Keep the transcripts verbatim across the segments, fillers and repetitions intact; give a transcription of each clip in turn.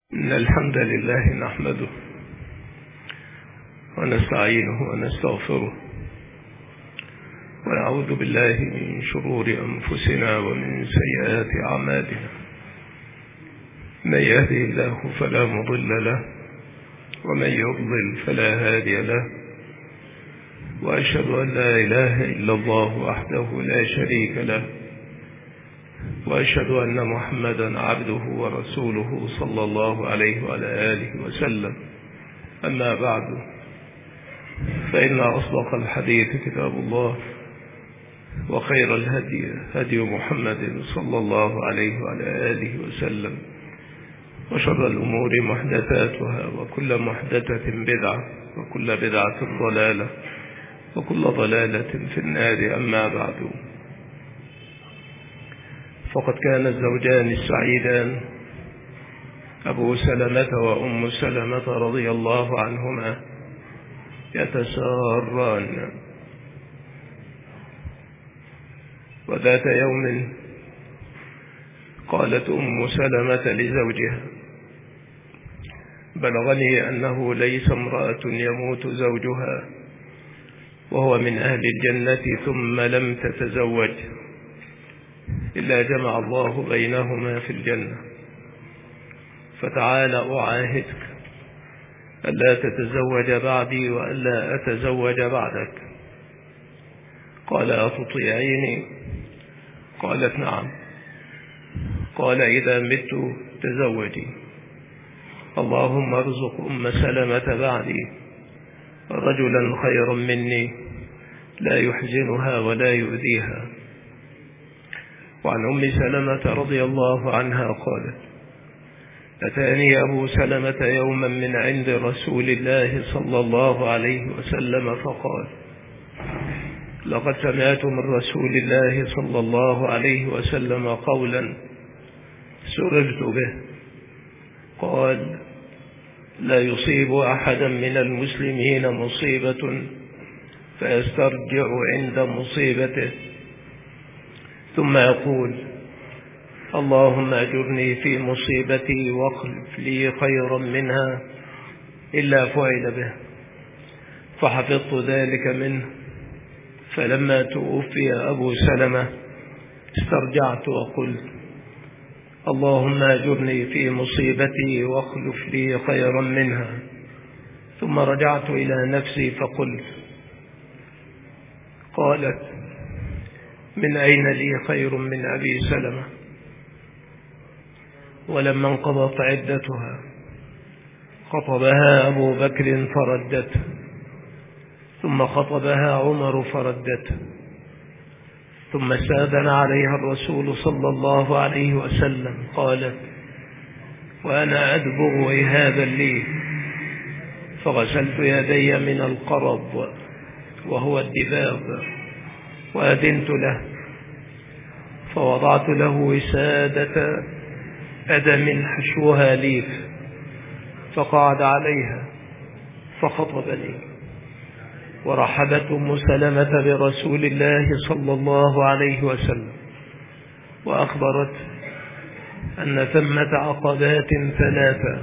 إن الحمد لله نحمده ونستعينه ونستغفره ونعوذ بالله من شرور أنفسنا ومن سيئات أعمالنا. من يهده الله فلا مضل له ومن يضلل فلا هادي له، وأشهد أن لا إله إلا الله وحده لا شريك له، وأشهد أن محمدا عبده ورسوله صلى الله عليه وعلى آله وسلم. أما بعد، فإن أصدق الحديث كتاب الله، وخير الهدي هدي محمد صلى الله عليه وعلى آله وسلم، وشر الأمور محدثاتها، وكل محدثة بدعة، وكل بدعة ضلالة، وكل ضلالة في النار. أما بعد، فقد كان الزوجان السعيدان أبو سلمة وأم سلمة رضي الله عنهما يتساران، وذات يوم قالت أم سلمة لزوجها: بلغني أنه ليس امرأة يموت زوجها وهو من أهل الجنة ثم لم تتزوج إلا جمع الله بينهما في الجنة، فتعال أعاهدك ألا تتزوج بعدي وألا أتزوج بعدك. قال: أتطيعيني؟ قالت: نعم. قال: إذا مت تزوجي. اللهم ارزق أم سلمة بعدي رجلا خيرا مني لا يحزنها ولا يؤذيها. وعن أم سلمة رضي الله عنها قالت: أتاني أبو سلمة يوما من عند رسول الله صلى الله عليه وسلم فقال: لقد سمعت من رسول الله صلى الله عليه وسلم قولا سررت به، قال: لا يصيب أحدا من المسلمين مصيبة فيسترجع عند مصيبته ثم يقول: اللهم أجرني في مصيبتي واخلف لي خيرا منها إلا فعل به. فحفظت ذلك منه، فلما توفي أبو سلمة استرجعت وقلت: اللهم أجرني في مصيبتي واخلف لي خيرا منها. ثم رجعت إلى نفسي فقلت: قالت: من أين لي خير من أبي سلمة؟ ولما انقضت عدتها خطبها أبو بكر فردته، ثم خطبها عمر فردته، ثم استأذن عليها الرسول صلى الله عليه وسلم. قالت: وأنا أدبغ إهابا لي، فغسلت يدي من القرب وهو الدباغ، وأذنت له، فوضعت له وسادة أدم حشوها ليف، فقعد عليها فخطبني. ورحبت أم سلمة برسول الله صلى الله عليه وسلم، وأخبرت أن ثمة عقبات ثلاثة: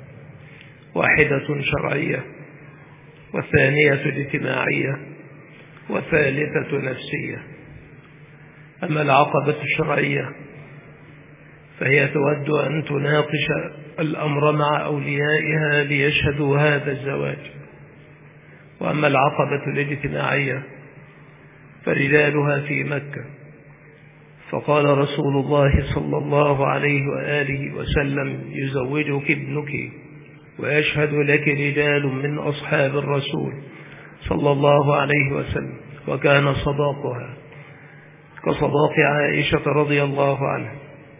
واحدة شرعية، والثانية اجتماعية، والثالثة نفسية. أما العقبة الشرعية فهي تود أن تناقش الأمر مع أوليائها ليشهدوا هذا الزواج. وأما العقبة الاجتماعية فرجالها في مكة، فقال رسول الله صلى الله عليه وآله وسلم: يزوجك ابنك ويشهد لك رجال من أصحاب الرسول صلى الله عليه وسلم. وكان صداقها كصداق عائشة رضي الله عنها،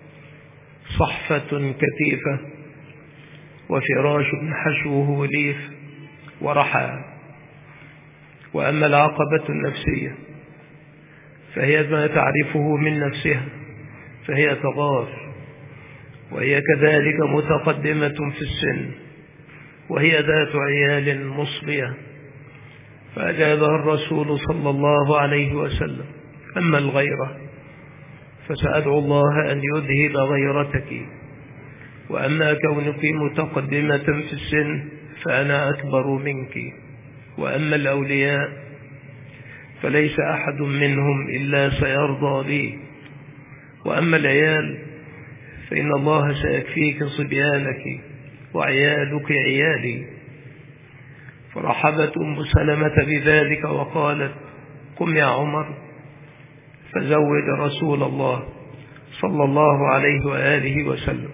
صحفة كثيفة وفراش حشوه ليف ورحى. وأما العقبة النفسية فهي ما تعرفه من نفسها، فهي تغار، وهي كذلك متقدمة في السن، وهي ذات عيال مصبية. فأجابها الرسول صلى الله عليه وسلم: أما الغيرة فسأدعو الله أن يذهب غيرتك وأما كونك متقدمة في السن فأنا أكبر منك، وأما الأولياء فليس أحد منهم إلا سيرضى بي، وأما العيال فإن الله سيكفيك صبيانك وعيالك عيالي. فرحبت أم سلمة بذلك وقالت: قم يا عمر فزوج رسول الله صلى الله عليه وآله وسلم.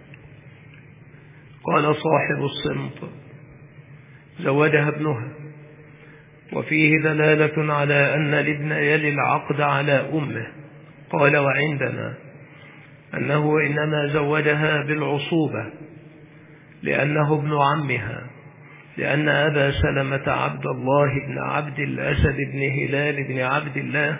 قال صاحب الصمت: زوجها ابنها، وفيه دلالة على أن الابن يلي العقد على أمه. قال: وعندنا أنه إنما زوجها بالعصوبة لأنه ابن عمها، لأن أبا سلمة عبد الله بن عبد الأسد بن هلال بن عبد الله،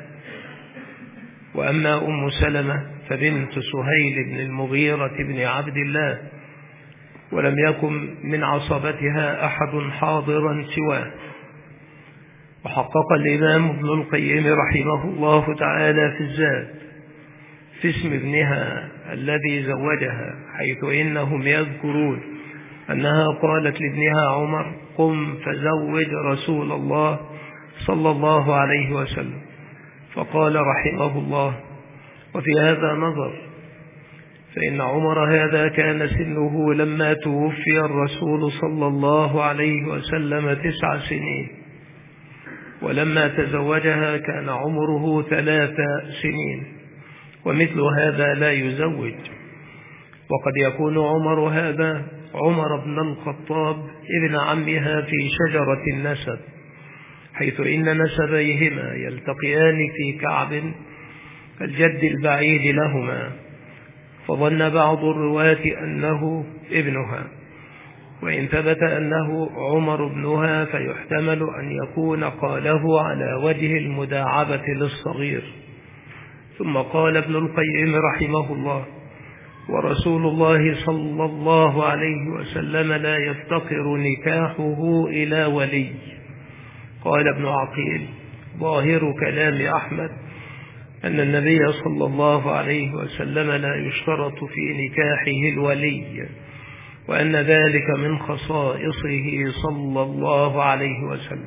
وأما أم سلمة فبنت سهيل بن المغيرة بن عبد الله، ولم يكن من عصبتها أحد حاضرا سواه. وحقق الإمام ابن القيم رحمه الله تعالى في الزاد في اسم ابنها الذي زوجها، حيث إنهم يذكرون أنها قالت لابنها عمر: قم فزوج رسول الله صلى الله عليه وسلم. فقال رحمه الله: وفي هذا نظر، فإن عمر هذا كان سنه لما توفي الرسول صلى الله عليه وسلم تسع سنين، ولما تزوجها كان عمره ثلاث سنين، ومثل هذا لا يزوج. وقد يكون عمر هذا عمر بن الخطاب ابن عمها في شجرة النسب، حيث إن نسبيهما يلتقيان في كعب الجد البعيد لهما، فظن بعض الرواة أنه ابنها، وإن ثبت أنه عمر ابنها فيحتمل أن يكون قاله على وجه المداعبة للصغير. ثم قال ابن القيم رحمه الله: ورسول الله صلى الله عليه وسلم لا يفتقر نكاحه إلى ولي. قال ابن عقيل: ظاهر كلام أحمد أن النبي صلى الله عليه وسلم لا يشترط في نكاحه الولي، وأن ذلك من خصائصه صلى الله عليه وسلم.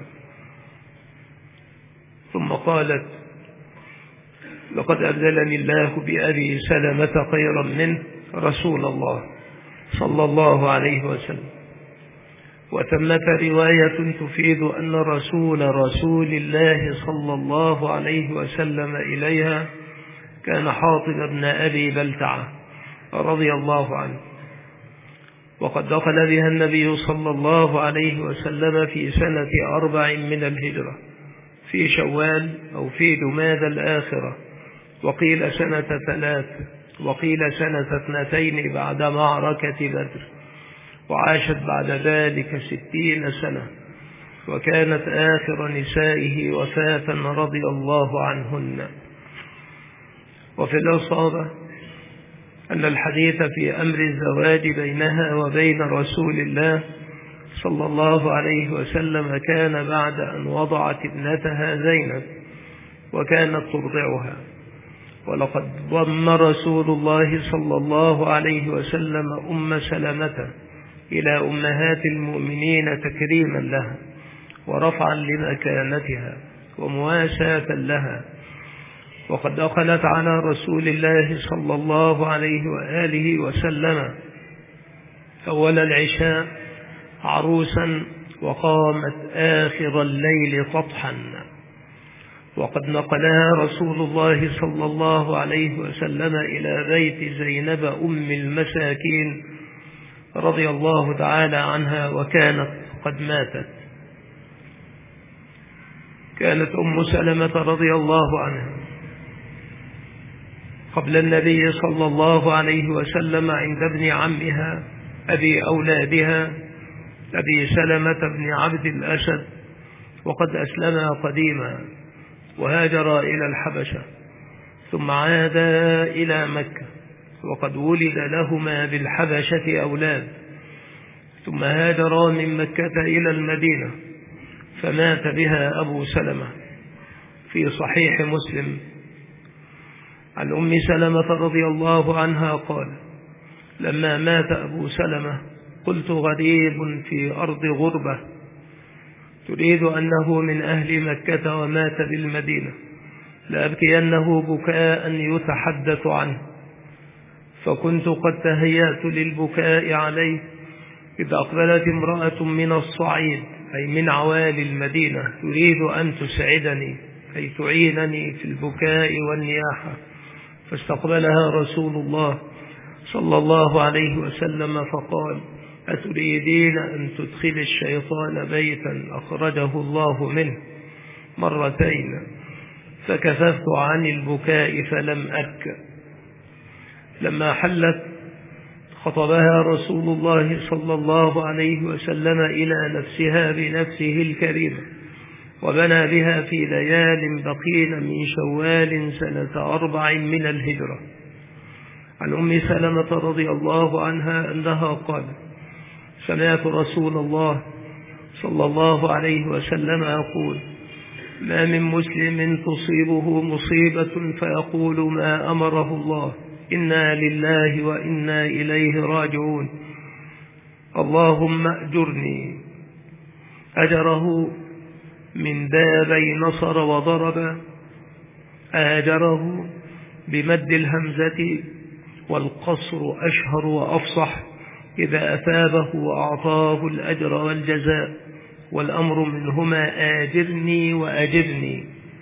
ثم قالت: لقد أبدلني الله بأبي سلمة خيرا منه رسول الله صلى الله عليه وسلم. وثمة رواية تفيد أن رسول رسول الله صلى الله عليه وسلم إليها كان حاطب بن أبي بلتعة رضي الله عنه، وقد دخل بها النبي صلى الله عليه وسلم في سنة أربع من الهجرة، في شوال أو في جماد الآخرة، وقيل سنة ثلاث، وقيل سنة اثنتين بعد معركة بدر، وعاشت بعد ذلك ستين سنة، وكانت آخر نسائه وفاة رضي الله عنهن. وفي الإصابة أن الحديث في أمر الزواج بينها وبين رسول الله صلى الله عليه وسلم كان بعد أن وضعت ابنتها زينب وكانت ترضعها. ولقد ضم رسول الله صلى الله عليه وسلم أم سلمة إلى أمهات المؤمنين تكريما لها ورفعا لمكانتها ومواساة لها. وقد دخلت على رسول الله صلى الله عليه وآله وسلم أول العشاء عروسا، وقامت آخر الليل سطحا. وقد نقلها رسول الله صلى الله عليه وسلم إلى بيت زينب أم المساكين رضي الله تعالى عنها، وكانت قد ماتت. كانت أم سلمة رضي الله عنها قبل النبي صلى الله عليه وسلم عند ابن عمها أبي أولادها أبي سلمة بن عبد الأسد، وقد أسلما قديما وهاجر إلى الحبشة، ثم عادا إلى مكة، وقد ولد لهما بالحبشة أولاد، ثم هاجرا من مكة إلى المدينة، فمات بها أبو سلمة. في صحيح مسلم عن أم سلمة رضي الله عنها قال: لما مات أبو سلمة قلت غريب في أرض غربة، تريد أنه من أهل مكة ومات بالمدينة، لأبكينه بكاء يتحدث عنه. فكنت قد تهيأت للبكاء عليه إذا أقبلت امرأة من الصعيد أي من عوالي المدينة تريد أن تسعدني أي تعينني في البكاء والنياحة، فاستقبلها رسول الله صلى الله عليه وسلم فقال: أتريدين أن تدخل الشيطان بيتا أخرجه الله منه؟ مرتين. فكففت عن البكاء فلم أبكى. لما حلت خطبها رسول الله صلى الله عليه وسلم إلى نفسها بنفسه الكريمة، وبنى بها في ليال بقين من شوال سنة أربع من الهجرة. عن أم سلمة رضي الله عنها أنها قالت: سمعت رسول الله صلى الله عليه وسلم يقول: ما من مسلم تصيبه مصيبة فيقول ما أمره الله، إنا لله وإنا إليه راجعون، اللهم أجرني، أجره من بابي نصر وضرب، آجره بمد الهمزة والقصر أشهر وأفصح، إذا أثابه وأعطاه الأجر والجزاء، والأمر منهما آجرني وأجرني.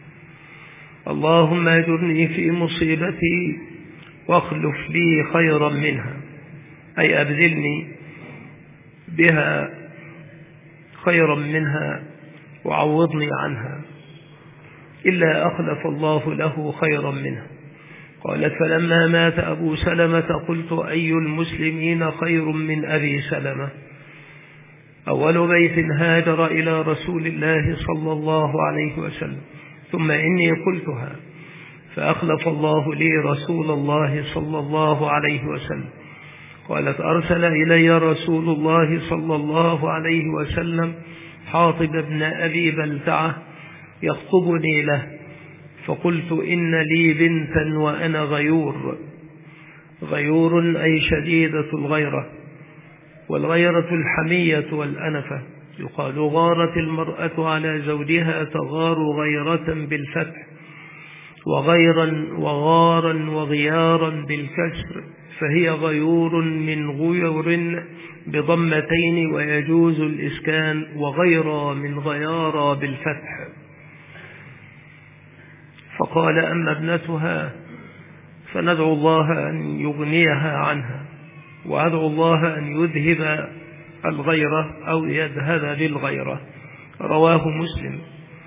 اللهم أجرني في مصيبتي واخلف لي خيرا منها، أي أبذلني بها خيرا منها وعوضني عنها، إلا أخلف الله له خيرا منها. قالت: فلما مات أبو سلمة قلت: أي المسلمين خير من أبي سلمة؟ أول بيت هاجر إلى رسول الله صلى الله عليه وسلم، ثم إني قلتها فأخلف الله لي رسول الله صلى الله عليه وسلم. قالت: أرسل إلي رسول الله صلى الله عليه وسلم حاطب بن أبي بلتعة يخطبني له، فقلت: إن لي بنتا وأنا غيور. غيور أي شديدة الغيرة، والغيرة الحمية والأنفة. يقال: غارت المرأة على زوجها تغار غيرة بالفتح، وغيرا وغارا وغيارا بالكسر، فهي غيور من غيور بضمتين، ويجوز الإسكان، وغيرا من غيارا بالفتح. فقال: أما ابنتها فندعو الله أن يغنيها عنها، وأدعو الله أن يذهب الغيرة أو يذهب بالغيرة. رواه مسلم.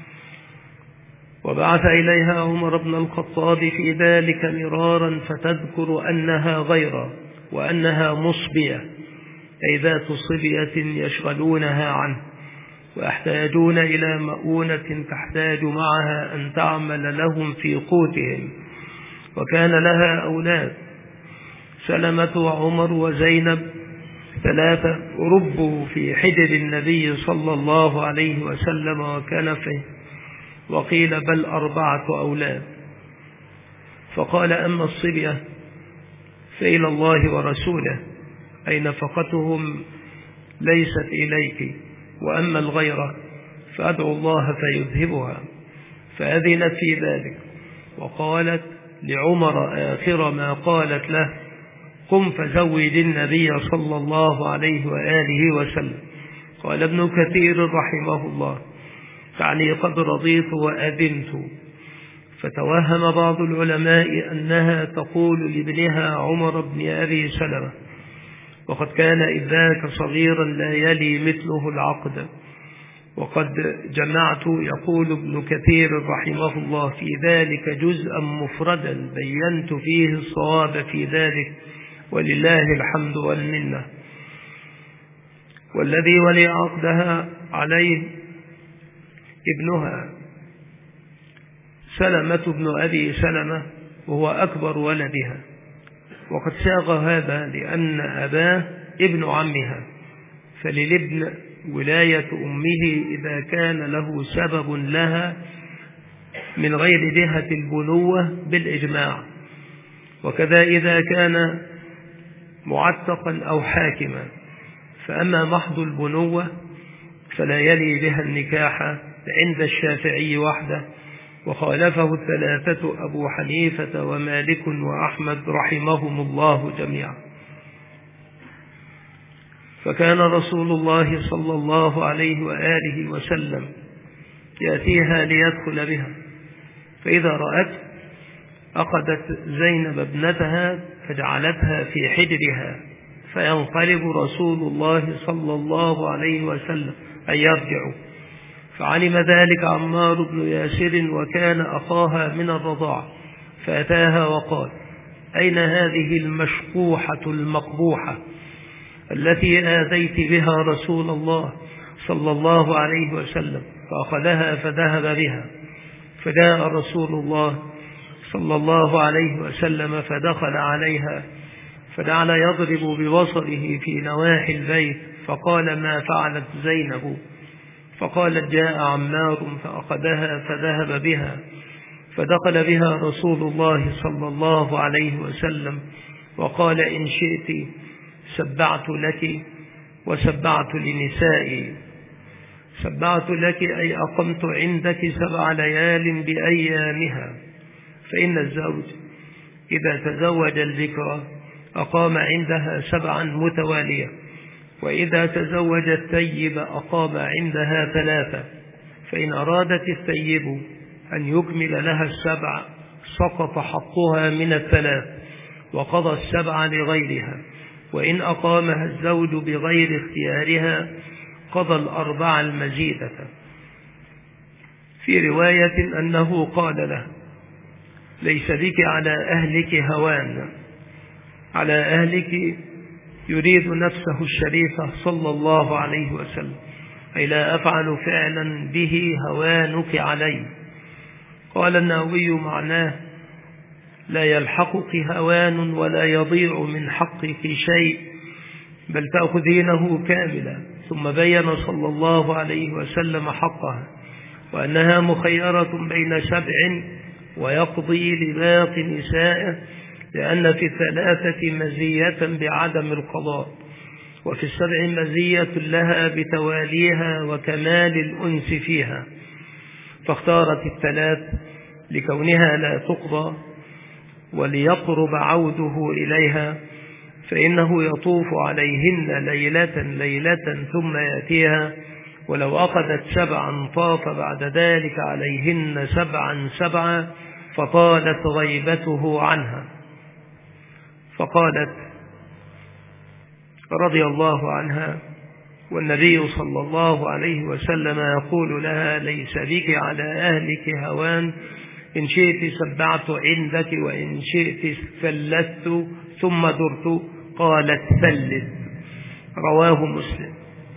وبعث إليها عمر بن الخطاب في ذلك مرارا فتذكر أنها غيرة وأنها مصبية، أي ذات صبية يشغلونها عنه ويحتاجون إلى مؤونة تحتاج معها أن تعمل لهم في قوتهم. وكان لها أولاد: سلمة وعمر وزينب، ثلاثة ربوا في حجر النبي صلى الله عليه وسلم وكنفه، وقيل بل أربعة أولاد. فقال: أما الصبية فإلى الله ورسوله، أي نفقتهم ليست إليك، وأما الغيرة فأدعو الله فيذهبها. فأذنت في ذلك، وقالت لعمر آخر ما قالت له: قم فزوج النبي صلى الله عليه وآله وسلم. قال ابن كثير رحمه الله: تعني قد رضيت وأذنت. فتوهم بعض العلماء أنها تقول لابنها عمر بن أبي سلمة، وقد كان إذ ذاك صغيرا لا يلي مثله العقد. وقد جمعت، يقول ابن كثير رحمه الله، في ذلك جزءا مفردا بينت فيه الصواب في ذلك، ولله الحمد والمنة. والذي ولي عقدها عليه ابنها سلمة بن أبي سلمة، وهو أكبر ولدها. وقد ساق هذا لأن أباه ابن عمها، فللابن ولاية أمه إذا كان له سبب لها من غير جهة البنوة بالإجماع، وكذا إذا كان معتقا أو حاكما. فأما محض البنوة فلا يلي بها النكاح عند الشافعي وحده، وخالفه الثلاثة أبو حنيفة ومالك وأحمد رحمهم الله جميعا. فكان رسول الله صلى الله عليه وآله وسلم يأتيها ليدخل بها، فإذا رأت أخذت زينب ابنتها فجعلتها في حجرها، فينقلب رسول الله صلى الله عليه وسلم أن يرجع. فعلم ذلك عمار بن ياسر وكان أخاها من الرضاعة، فأتاها وقال: أين هذه المشقوحة المقبوحة التي آذيت بها رسول الله صلى الله عليه وسلم؟ فأخذها فذهب بها. فجاء رسول الله صلى الله عليه وسلم فدخل عليها، فجعل يضرب ببصره في نواحي البيت، فقال: ما فعلت زينب؟ فقالت: جاء عمار فأخذها فذهب بها. فدخل بها رسول الله صلى الله عليه وسلم وقال: إن شئت سبعت لك وسبعت لنسائي. سبعت لك أي أقمت عندك سبع ليال بأيامها، فإن الزوج إذا تزوج البكرة أقام عندها سبعا متوالية، وإذا تزوج الثيب أقام عندها ثلاثة. فإن أرادت الثيب أن يكمل لها السبع سقط حقها من الثلاث وقضى السبع لغيرها، وإن أقامها الزوج بغير اختيارها قضى الأربع المزيدة. في رواية أنه قال له: ليس بك على أهلك هوان. على أهلك يريد نفسه الشريفة صلى الله عليه وسلم، أي لا أفعل فعلا به هوانك علي. قال النووي معناه: لا يلحقك هوان ولا يضيع من حقك شيء، بل تأخذينه كاملا. ثم بين صلى الله عليه وسلم حقها، وأنها مخيرة بين سبع ويقضي لباقي نسائه، لأن في الثلاثة مزية بعدم القضاء، وفي السبع مزية لها بتواليها وكمال الأنس فيها، فاختارت الثلاث لكونها لا تقضى وليقرب عوده إليها، فإنه يطوف عليهن ليلة ليلة ثم يأتيها، ولو أخذت سبعا طاف بعد ذلك عليهن سبعا سبعا فطالت غيبته عنها. فقالت رضي الله عنها: والنبي صلى الله عليه وسلم يقول لها: ليس بك على أهلك هوان، إن شئت سبعت عندك وإن شئت ثلثت ثم درت. قالت: ثلث. رواه مسلم.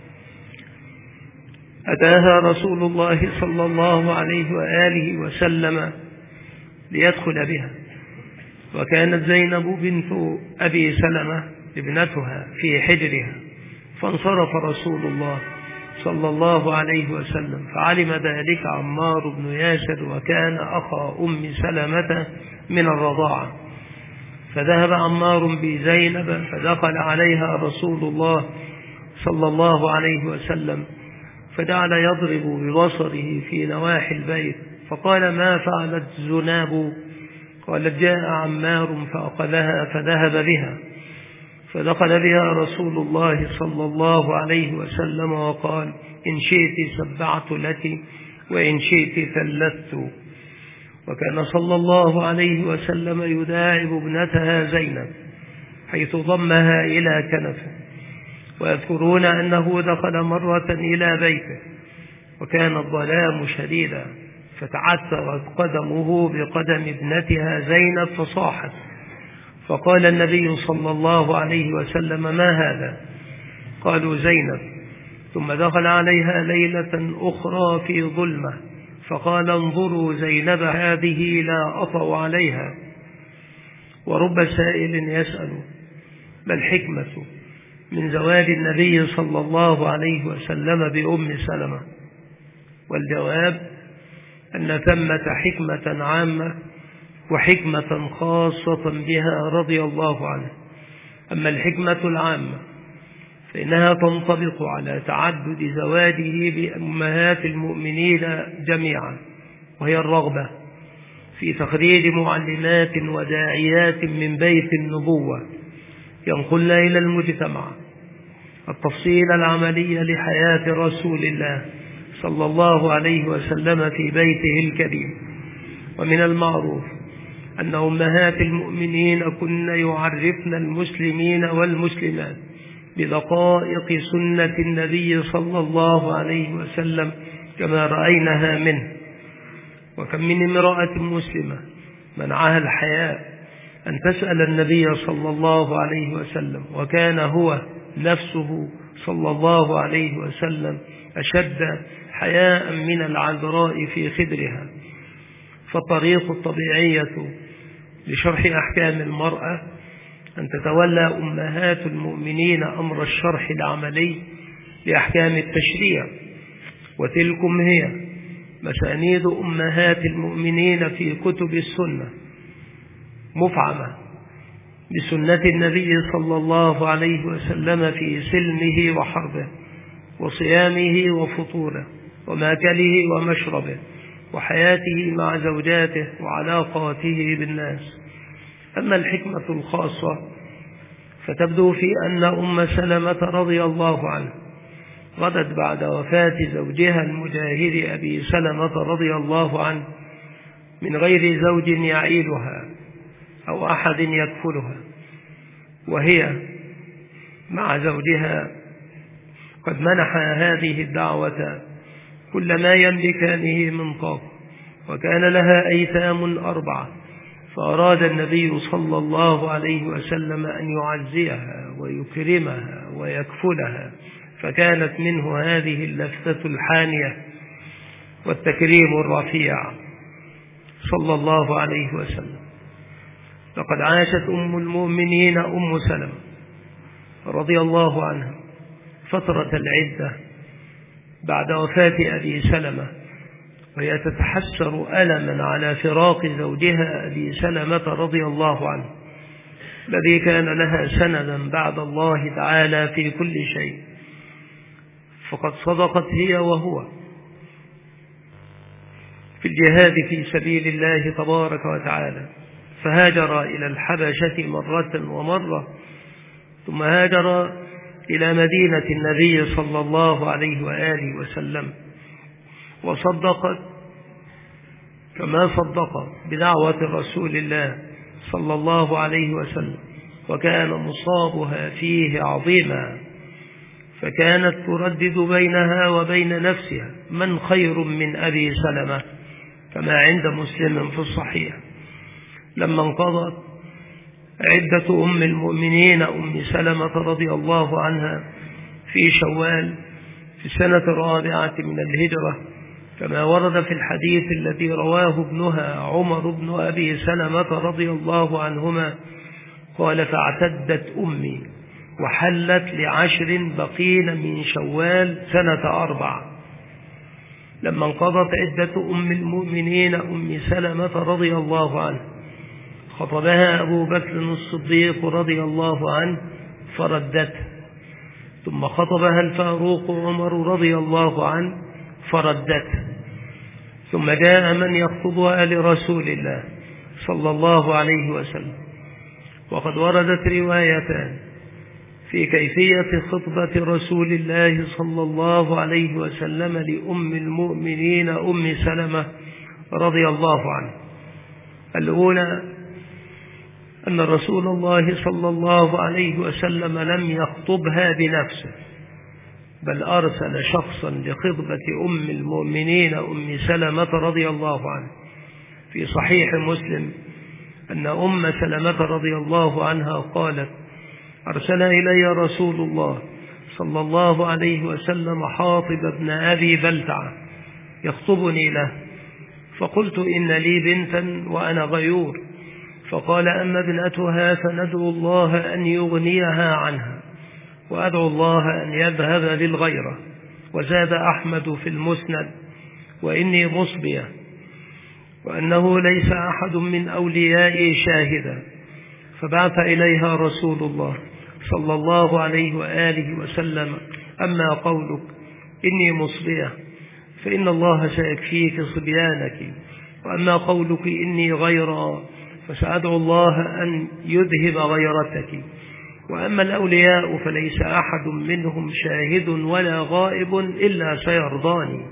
أتاها رسول الله صلى الله عليه وآله وسلم ليدخل بها، وكانت زينب بنت أبي سلمة ابنتها في حجرها، فانصرف رسول الله صلى الله عليه وسلم، فعلم ذلك عمار بن ياسر وكان أخا أم سلمة من الرضاعة، فذهب عمار بزينب فدخل عليها رسول الله صلى الله عليه وسلم، فجعل يضرب ببصره في نواحي البيت، فقال: ما فعلت زناب؟ قالت: جاء عمار فأخذها فذهب بها. فدخل بها رسول الله صلى الله عليه وسلم وقال: إن شئت سبعت لك وإن شئت ثلثت. وكان صلى الله عليه وسلم يداعب ابنتها زينب حيث ضمها إلى كنفه. ويذكرون أنه دخل مرة إلى بيته وكان الظلام شديدا، فتعثرت قدمه بقدم ابنتها زينب فصاحت، فقال النبي صلى الله عليه وسلم: ما هذا؟ قالوا: زينب. ثم دخل عليها ليلة أخرى في ظلمة فقال: انظروا زينب هذه لا أطأ عليها. ورب سائل يسأل: ما الحكمة من زواج النبي صلى الله عليه وسلم بأم سلمة؟ والجواب أن ثمة حكمة عامة وحكمة خاصة بها رضي الله عنه. أما الحكمة العامة فإنها تنطبق على تعدد زواجه بأمهات المؤمنين جميعا، وهي الرغبة في تخريج معلمات وداعيات من بيت النبوة ينقلن إلى المجتمع التفصيل العملي لحياة رسول الله صلى الله عليه وسلم في بيته الكريم. ومن المعروف أن أمهات المؤمنين كن يعرفن المسلمين والمسلمات بدقائق سنة النبي صلى الله عليه وسلم كما رأيناها منه. وكم من امرأة مسلمة منعها الحياء أن تسأل النبي صلى الله عليه وسلم، وكان هو نفسه صلى الله عليه وسلم أشد حياء من العذراء في خدرها. فالطريق الطبيعية لشرح أحكام المرأة أن تتولى أمهات المؤمنين أمر الشرح العملي لأحكام التشريع، وتلكم هي مسانيد أمهات المؤمنين في كتب السنة مفعمة بسنة النبي صلى الله عليه وسلم في سلمه وحربه وصيامه وفطوره وماكله ومشربه وحياته مع زوجاته وعلاقاته بالناس. أما الحكمة الخاصة فتبدو في أن أم سلمة رضي الله عنها غدت بعد وفاة زوجها المجاهد أبي سلمة رضي الله عنه من غير زوج يعيلها أو أحد يكفلها، وهي مع زوجها قد منح هذه الدعوة كل ما يملكانه من طاقة، وكان لها أيتام أربعة، فأراد النبي صلى الله عليه وسلم أن يعزيها ويكرمها ويكفلها، فكانت منه هذه اللفتة الحانية والتكريم الرفيع صلى الله عليه وسلم. لقد عاشت أم المؤمنين أم سلمة رضي الله عنها فترة العدة بعد وفاة أبي سلمة، وهي تتحسر ألما على فراق زوجها أبي سلمة رضي الله عنه الذي كان لها سندا بعد الله تعالى في كل شيء. فقد صدقت هي وهو في الجهاد في سبيل الله تبارك وتعالى، فهاجر إلى الحبشة مرة ومرة، ثم هاجر إلى مدينة النبي صلى الله عليه وآله وسلم، وصدقت كما صدق بدعوة رسول الله صلى الله عليه وسلم، وكان مصابها فيه عظيما، فكانت تردد بينها وبين نفسها من خير من أبي سلمة، كما عند مسلم في الصحيح. لما انقضت عدة أم المؤمنين أم سلمة رضي الله عنها في شوال في السنة الرابعة من الهجرة، كما ورد في الحديث الذي رواه ابنها عمر بن أبي سلمة رضي الله عنهما قال: فاعتدت أمي وحلت لعشر بقين من شوال سنة أربع. لما انقضت عدة أم المؤمنين أم سلمة رضي الله عنه خطبها أبو بكر الصديق رضي الله عنه فردته، ثم خطبها الفاروق عمر رضي الله عنه فردته، ثم جاء من يخطبها لرسول الله صلى الله عليه وسلم. وقد وردت روايتان في كيفية خطبة رسول الله صلى الله عليه وسلم لأم المؤمنين أم سلمة رضي الله عنه. الأولى أن رسول الله صلى الله عليه وسلم لم يخطبها بنفسه، بل أرسل شخصا لخطبة أم المؤمنين أم سلمة رضي الله عنه. في صحيح مسلم أن أم سلمة رضي الله عنها قالت: أرسل إلي رسول الله صلى الله عليه وسلم حاطب بن أبي بلتعة يخطبني له، فقلت: إن لي بنتا وأنا غيور. فقال: أما ابنتها فندعو الله أن يغنيها عنها، وأدعو الله أن يذهب للغيرة. وزاد أحمد في المسند: وإني مصبية، وأنه ليس أحد من أوليائي شاهدا. فبعث إليها رسول الله صلى الله عليه وآله وسلم: أما قولك إني مصبية فإن الله سيكفيك صبيانك، وأما قولك إني غيرا فسأدعو الله أن يذهب غيرتك، وأما الأولياء فليس أحد منهم شاهد ولا غائب إلا سيرضاني.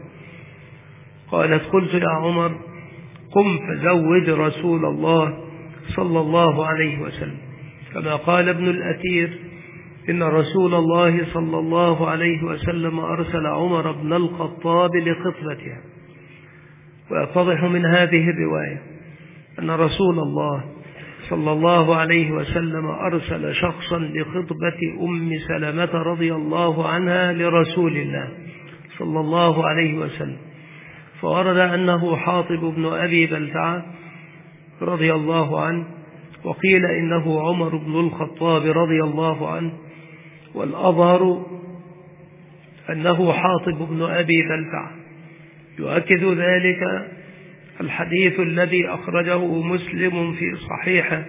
قالت: قلت يا عمر قم فزوج رسول الله صلى الله عليه وسلم، كما قال ابن الأثير: إن رسول الله صلى الله عليه وسلم أرسل عمر بن الخطاب لخطبتها. ويتضح من هذه الرواية أن رسول الله صلى الله عليه وسلم أرسل شخصا لخطبة أم سلمة رضي الله عنها لرسول الله صلى الله عليه وسلم، فورد أنه حاطب بن أبي بلتعة رضي الله عنه، وقيل إنه عمر بن الخطاب رضي الله عنه، والأظهر أنه حاطب بن أبي بلتعة. يؤكد ذلك الحديث الذي أخرجه مسلم في صحيحه،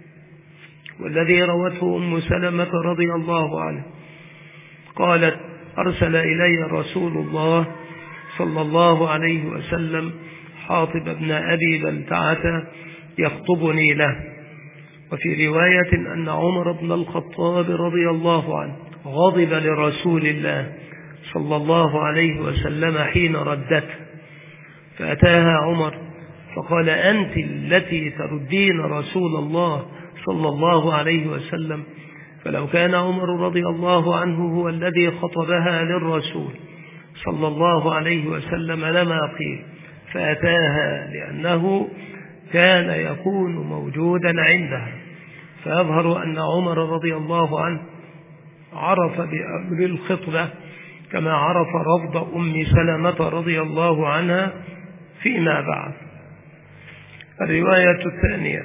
والذي روته أم سلمة رضي الله عنه قالت: أرسل إلي رسول الله صلى الله عليه وسلم حاطب بن أبي بلتعة يخطبني له. وفي رواية أن عمر بن الخطاب رضي الله عنه غضب لرسول الله صلى الله عليه وسلم حين ردته، فأتاها عمر فقال: أنت التي تردين رسول الله صلى الله عليه وسلم. فلو كان عمر رضي الله عنه هو الذي خطبها للرسول صلى الله عليه وسلم لما قيل، فأتاها لأنه كان يكون موجودا عندها. فيظهر أن عمر رضي الله عنه عرف بأمر الخطبة كما عرف رفض أم سلمة رضي الله عنها فيما بعد. الرواية الثانية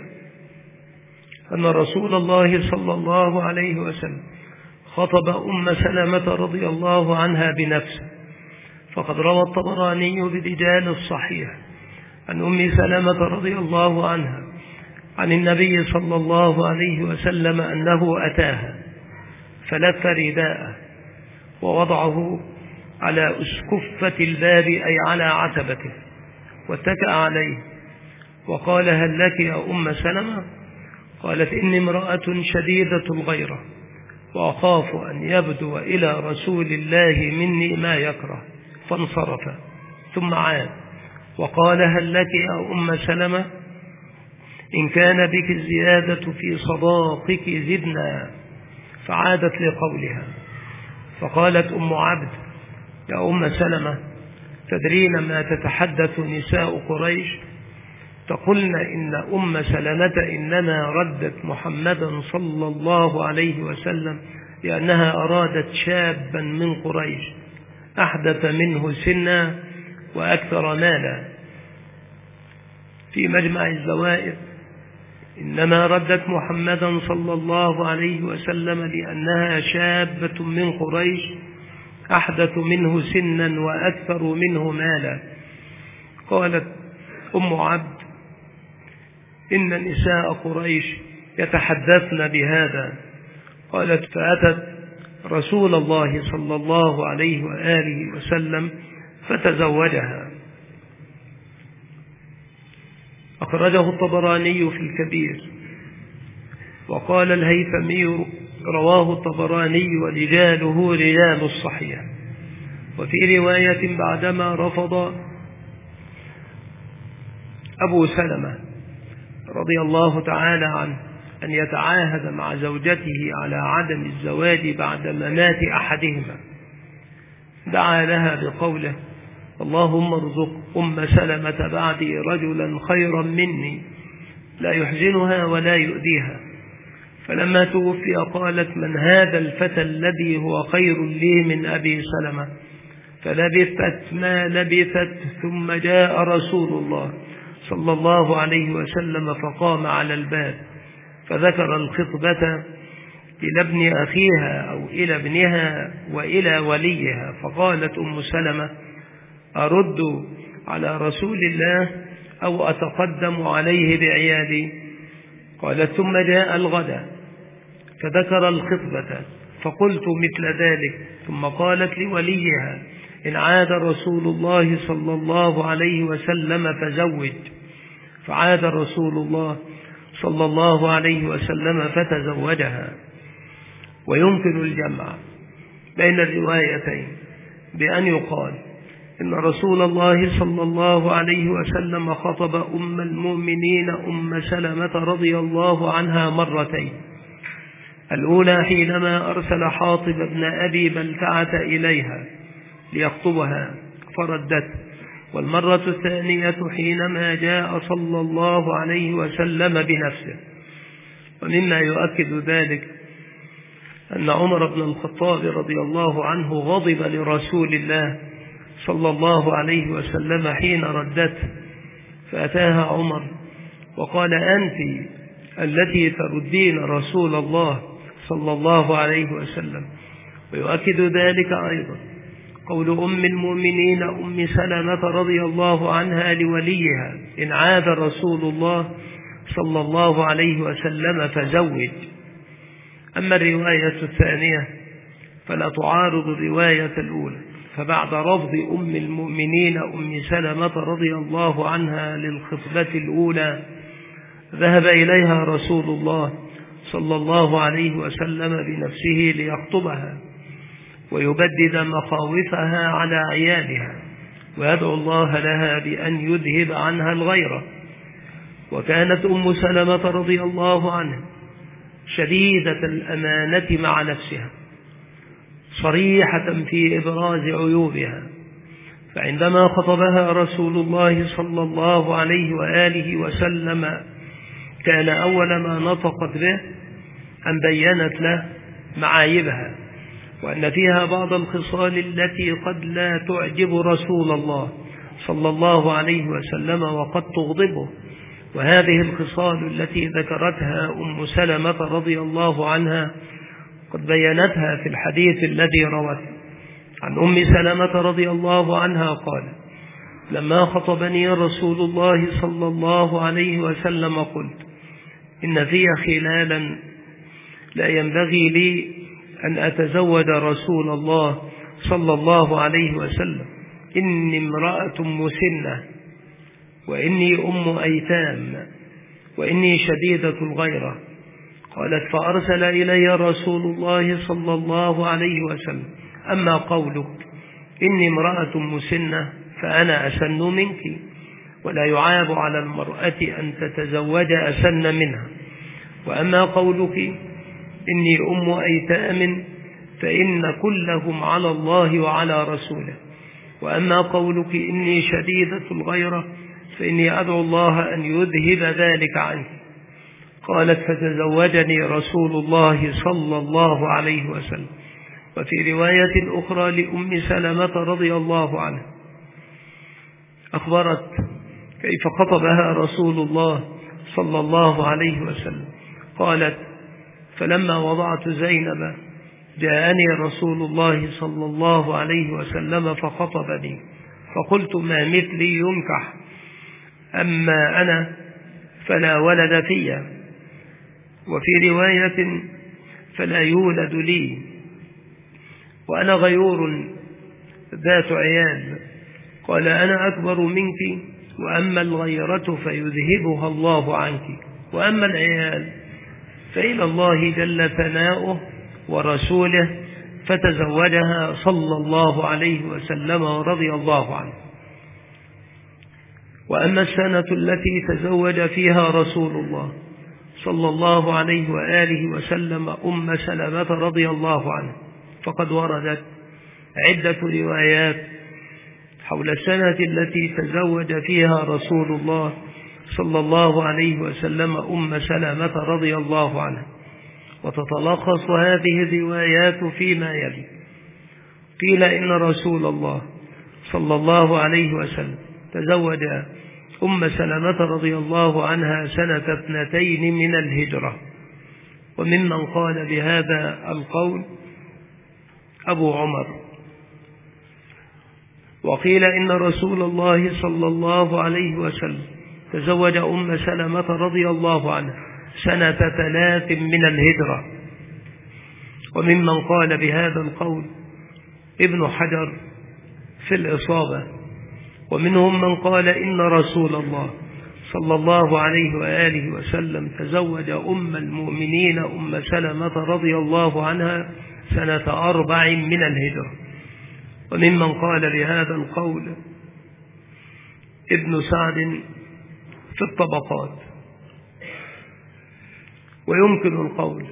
أن رسول الله صلى الله عليه وسلم خطب أم سلمة رضي الله عنها بنفسه، فقد روى الطبراني برجال الصحيح عن أم سلمة رضي الله عنها عن النبي صلى الله عليه وسلم أنه أتاها فلف رداءه ووضعه على أسكفة الباب أي على عتبته واتكأ عليه، وقال: هل لك يا أم سلمة؟ قالت: إني امرأة شديدة الغيرة وأخاف أن يبدو إلى رسول الله مني ما يكره، فانصرف ثم عاد وقال: هل لك يا أم سلمة؟ إن كان بك الزيادة في صداقك زدنا. فعادت لقولها، فقالت أم عبد: يا أم سلمة، تدرين ما تتحدث نساء قريش؟ تقولن إن أم سلمة إنما ردت محمدا صلى الله عليه وسلم لأنها أرادت شابا من قريش أحدث منه سنا وأكثر مالا. في مجمع الزوائد: إنما ردت محمدا صلى الله عليه وسلم لأنها شابة من قريش أحدث منه سنا وأكثر منه مالا. قالت أم عبد: إن نساء قريش يتحدثن بهذا. قالت: فأتت رسول الله صلى الله عليه وآله وسلم فتزوجها. أخرجه الطبراني في الكبير. وقال الهيثمي: رواه الطبراني ورجاله رجال الصحيح. وفي رواية بعدما رفض أبو سلمة رضي الله تعالى عنه أن يتعاهد مع زوجته على عدم الزواج بعد ممات أحدهما، دعا لها بقوله: اللهم ارزق أم سلمة بعدي رجلا خيرا مني لا يحزنها ولا يؤذيها. فلما توفي قالت: من هذا الفتى الذي هو خير لي من أبي سلمة؟ فلبثت ما لبثت ثم جاء رسول الله صلى الله عليه وسلم فقام على الباب فذكر الخطبة إلى ابن أخيها أو إلى ابنها وإلى وليها. فقالت أم سلمة: أرد على رسول الله أو أتقدم عليه بعيالي؟ قالت: ثم جاء الغد فذكر الخطبة، فقلت مثل ذلك. ثم قالت لوليها: إن عاد رسول الله صلى الله عليه وسلم فزوج. فعاد رسول الله صلى الله عليه وسلم فتزوجها. ويمكن الجمع بين الروايتين بأن يقال إن رسول الله صلى الله عليه وسلم خطب أم المؤمنين أم سلمة رضي الله عنها مرتين، الأولى حينما أرسل حاطب بن أبي بلتعة إليها ليخطبها فردت، والمرة الثانية حينما جاء صلى الله عليه وسلم بنفسه. ومما يؤكد ذلك أن عمر بن الخطاب رضي الله عنه غضب لرسول الله صلى الله عليه وسلم حين ردته، فأتاها عمر وقال: أنت التي تردين رسول الله صلى الله عليه وسلم. ويؤكد ذلك أيضا قول أم المؤمنين أم سلمة رضي الله عنها لوليها: إن عاد رسول الله صلى الله عليه وسلم فزوج. أما الرواية الثانية فلا تعارض الرواية الأولى، فبعد رفض أم المؤمنين أم سلمة رضي الله عنها للخطبة الأولى ذهب إليها رسول الله صلى الله عليه وسلم بنفسه ليخطبها ويبدد مخاوفها على عيالها ويدعو الله لها بأن يذهب عنها الغيرة. وكانت أم سلمة رضي الله عنها شديدة الأمانة مع نفسها صريحة في إبراز عيوبها، فعندما خطبها رسول الله صلى الله عليه وآله وسلم كان أول ما نطقت به أن بيّنت له معايبها، وأن فيها بعض الخصال التي قد لا تعجب رسول الله صلى الله عليه وسلم وقد تغضبه. وهذه الخصال التي ذكرتها أم سلمة رضي الله عنها قد بيّنتها في الحديث الذي روته عن أم سلمة رضي الله عنها قال: لما خطبني رسول الله صلى الله عليه وسلم قلت: إن في خلالا لا ينبغي لي أن أتزوج رسول الله صلى الله عليه وسلم، إني امرأة مسنة، وإني أم أيتام، وإني شديدة الغيرة. قالت: فأرسل إلي رسول الله صلى الله عليه وسلم: أما قولك إني امرأة مسنة فأنا أسن منك، ولا يعاب على المرأة أن تتزوج أسن منها. وأما قولك إني أم أيتام فإن كلهم على الله وعلى رسوله. وأما قولك إني شديدة الغيرة فإني أدعو الله أن يذهب ذلك عنك. قالت: فتزوجني رسول الله صلى الله عليه وسلم. وفي رواية أخرى لأم سلمة رضي الله عنها أخبرت كيف خطبها رسول الله صلى الله عليه وسلم. قالت: فلما وضعت زينب جاءني رسول الله صلى الله عليه وسلم فخطبني، فقلت: ما مثلي ينكح، أما أنا فلا ولد في. وفي رواية: فلا يولد لي، وأنا غيور ذات عيال. قال: أنا أكبر منك، وأما الغيرة فيذهبها الله عنك، وأما العيال فإلى الله جل ثناؤه ورسوله. فتزوجها صلى الله عليه وسلم ورضي الله عنه. وأما السنة التي تزوج فيها رسول الله صلى الله عليه وآله وسلم أم سلمة رضي الله عنه فقد وردت عدة روايات حول السنة التي تزوج فيها رسول الله صلى الله عليه وسلم أم سلمة رضي الله عنها، وتتلخص هذه الروايات فيما يلي. قيل إن رسول الله صلى الله عليه وسلم تزوج أم سلمة رضي الله عنها سنة اثنتين من الهجرة، وممن قال بهذا القول أبو عمر. وقيل إن رسول الله صلى الله عليه وسلم تزوج أم سلمة رضي الله عنها سنة ثلاث من الهجرة، وممن قال بهذا القول ابن حجر في الإصابة، ومنهم من قال إن رسول الله صلى الله عليه وآله وسلم تزوج أم المؤمنين أم سلمة رضي الله عنها سنة أربع من الهجرة. وممن قال بهذا القول ابن سعد في الطبقات. ويمكن القول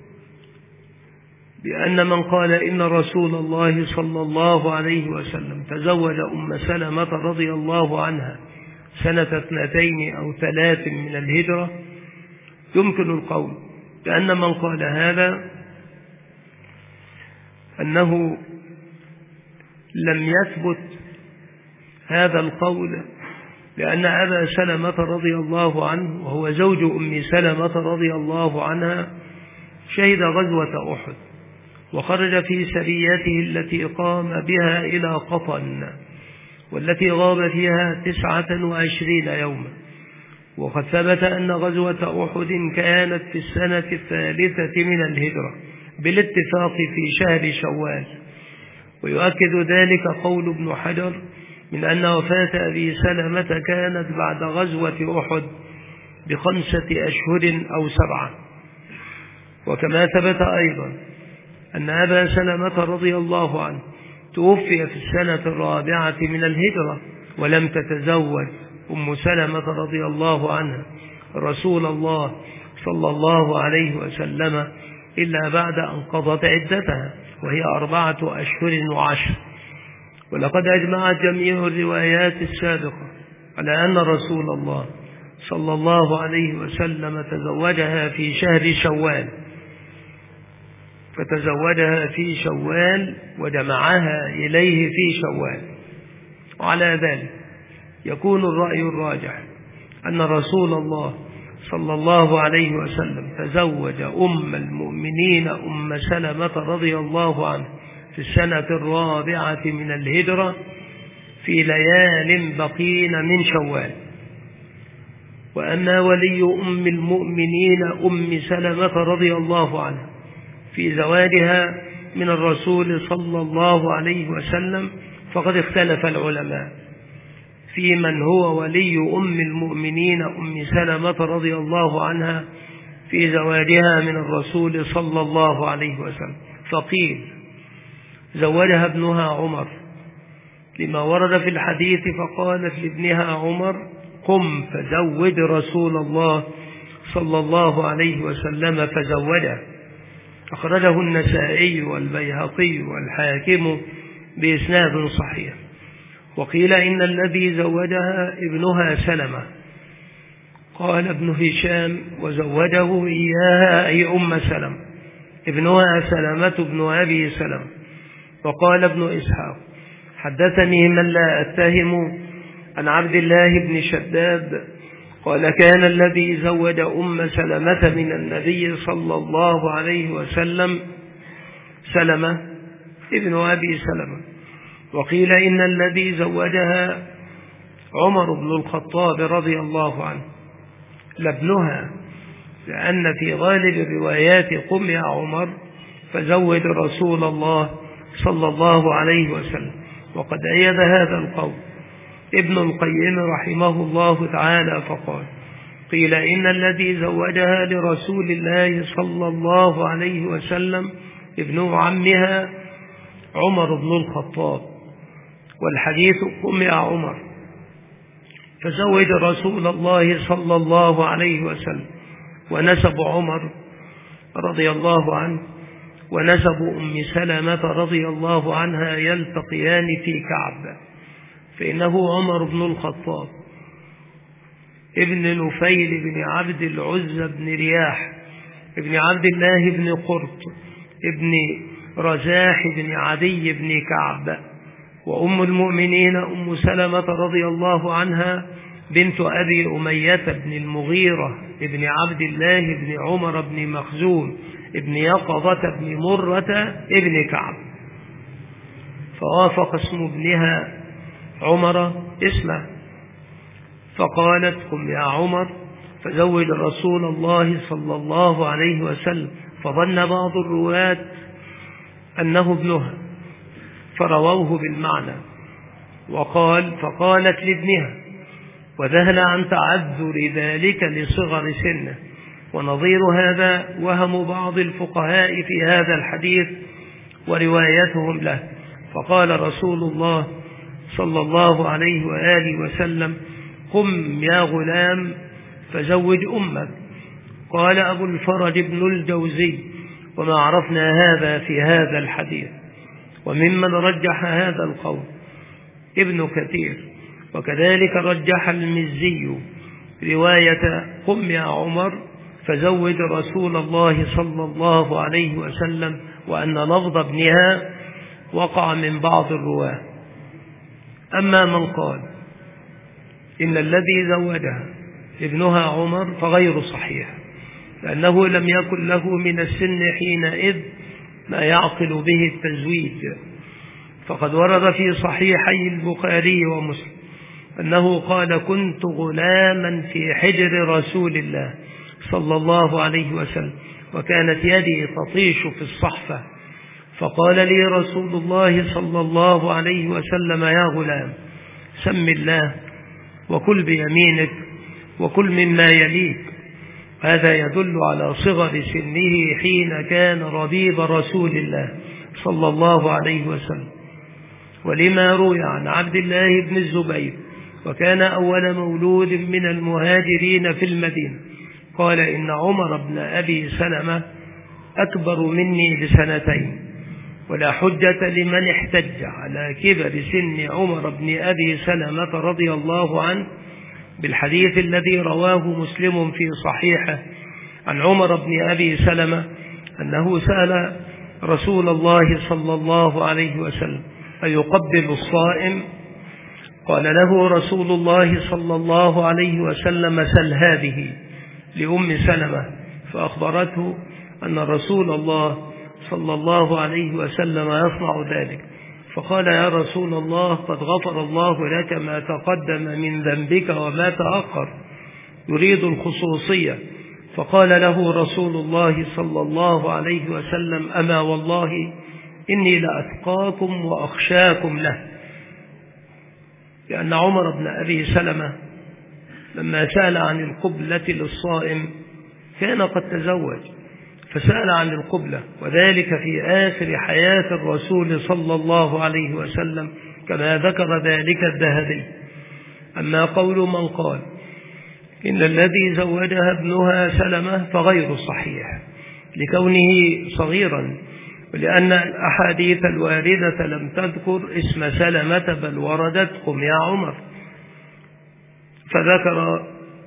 بأن من قال إن رسول الله صلى الله عليه وسلم تزوج أم سلمة رضي الله عنها سنة اثنتين أو ثلاث من الهجرة، يمكن القول بأن من قال هذا أنه لم يثبت هذا القول، لأن أبا سلمة رضي الله عنه وهو زوج أم سلمة رضي الله عنها شهد غزوة أحد، وخرج في سريته التي قام بها إلى قطن، والتي غاب فيها تسعة وعشرين يوما. وقد ثبت أن غزوة أحد كانت في السنة الثالثة من الهجرة بالاتفاق في شهر شوال. ويؤكد ذلك قول ابن حجر من أن وفاة أبي سلمة كانت بعد غزوة أحد بخمسة أشهر أو سبعة. وكما ثبت أيضا أن أبا سلمة رضي الله عنه توفي في السنة الرابعة من الهجرة، ولم تتزوج أم سلمة رضي الله عنها رسول الله صلى الله عليه وسلم إلا بعد أن قضت عدتها، وهي أربعة أشهر وعشر. ولقد أجمعت جميع الروايات السابقة على أن رسول الله صلى الله عليه وسلم تزوجها في شهر شوال، فتزوجها في شوال وجمعها إليه في شوال. وعلى ذلك يكون الرأي الراجح أن رسول الله صلى الله عليه وسلم تزوج أم المؤمنين أم سلمة رضي الله عنها في السنة الرابعة من الهجرة في ليال بقين من شوال. وأما ولي أم المؤمنين أم سلمة رضي الله عنها في زواجها من الرسول صلى الله عليه وسلم فقد اختلف العلماء في من هو ولي أم المؤمنين أم سلمة رضي الله عنها في زواجها من الرسول صلى الله عليه وسلم. فقيل زوجها ابنها عمر لما ورد في الحديث، فقالت لابنها عمر قم فزوج رسول الله صلى الله عليه وسلم فزوجه. أخرجه النسائي والبيهقي والحاكم بإسناد صحيح. وقيل إن الذي زوجها ابنها سلمة، قال ابن هشام وزوجه إياها أي أم سلمة، ابنها سلمة بن أبي سلمة. وقال ابن إسحاق حدثني من لا أتهم عن عبد الله بن شداد قال كان الذي زوج أم سلمة من النبي صلى الله عليه وسلم سلمة ابن أبي سلمة. وقيل إن الذي زوجها عمر بن الخطاب رضي الله عنه لابنها، لأن في غالب الروايات قم يا عمر فزوج رسول الله صلى الله عليه وسلم. وقد أيد هذا القول ابن القيم رحمه الله تعالى فقال قيل إن الذي زوجها لرسول الله صلى الله عليه وسلم ابن عمها عمر بن الخطاب، والحديث قم يا عمر فزوج رسول الله صلى الله عليه وسلم. ونسب عمر رضي الله عنه ونسب أم سلمة رضي الله عنها يلتقيان في كعب، فإنه عمر بن الخطاب ابن نفيل بن عبد العزى بن رياح ابن عبد الله بن قرط ابن رزاح بن عدي بن كعب. وأم المؤمنين أم سلمة رضي الله عنها بنت أبي أمية بن المغيرة ابن عبد الله بن عمر بن مخزوم ابن يقظة بن مرة ابن كعب. فوافق اسم ابنها عمر اسمه، فقالت قم يا عمر فزوج رسول الله صلى الله عليه وسلم. فظن بعض الرواة أنه ابنها، فرووه بالمعنى. وقال فقالت لابنها، وذهل عن تعذر ذلك لصغر سنه. ونظير هذا وهم بعض الفقهاء في هذا الحديث وروايتهم له. فقال رسول الله صلى الله عليه وآله وسلم: قم يا غلام فزوج أمك. قال أبو الفرج بن الجوزي: وما عرفنا هذا في هذا الحديث. وممن رجح هذا القول ابن كثير، وكذلك رجح المزي رواية قم يا عمر فزوج رسول الله صلى الله عليه وسلم، وأن لفظ ابنها وقع من بعض الرواة. أما من قال إن الذي زوجها ابنها عمر فغير صحيح، لأنه لم يكن له من السن حينئذ ما يعقل به التزويج. فقد ورد في صحيحي البخاري ومسلم أنه قال: كنت غلاما في حجر رسول الله صلى الله عليه وسلم، وكانت يدي تطيش في الصحفة، فقال لي رسول الله صلى الله عليه وسلم: يا غلام سم الله وكل بيمينك وكل مما يليك. هذا يدل على صغر سنه حين كان ربيب رسول الله صلى الله عليه وسلم. ولما روي عن عبد الله بن الزبير، وكان أول مولود من المهاجرين في المدينة، قال: إن عمر بن أبي سلمة أكبر مني بسنتين، ولا حجة لمن احتج على كبر سن عمر بن أبي سلمة رضي الله عنه بالحديث الذي رواه مسلم في صحيحه عن عمر بن أبي سلمة أنه سأل رسول الله صلى الله عليه وسلم: أيقبل الصائم؟ قال له رسول الله صلى الله عليه وسلم: سل هذه لأم سلمة. فأخبرته أن رسول الله صلى الله عليه وسلم يصنع ذلك. فقال: يا رسول الله، قد غفر الله لك ما تقدم من ذنبك وما تأخر، يريد الخصوصية. فقال له رسول الله صلى الله عليه وسلم: أما والله إني لأتقاكم وأخشاكم له. لأن عمر بن أبي سلمة لما سأل عن القبلة للصائم كان قد تزوج، فسأل عن القبلة، وذلك في آخر حياة الرسول صلى الله عليه وسلم كما ذكر ذلك الذهبي. أما قول من قال إن الذي زوجها ابنها سلمة فغير صحيح لكونه صغيرا، ولأن الأحاديث الواردة لم تذكر اسم سلمة بل وردت قم يا عمر، فذكر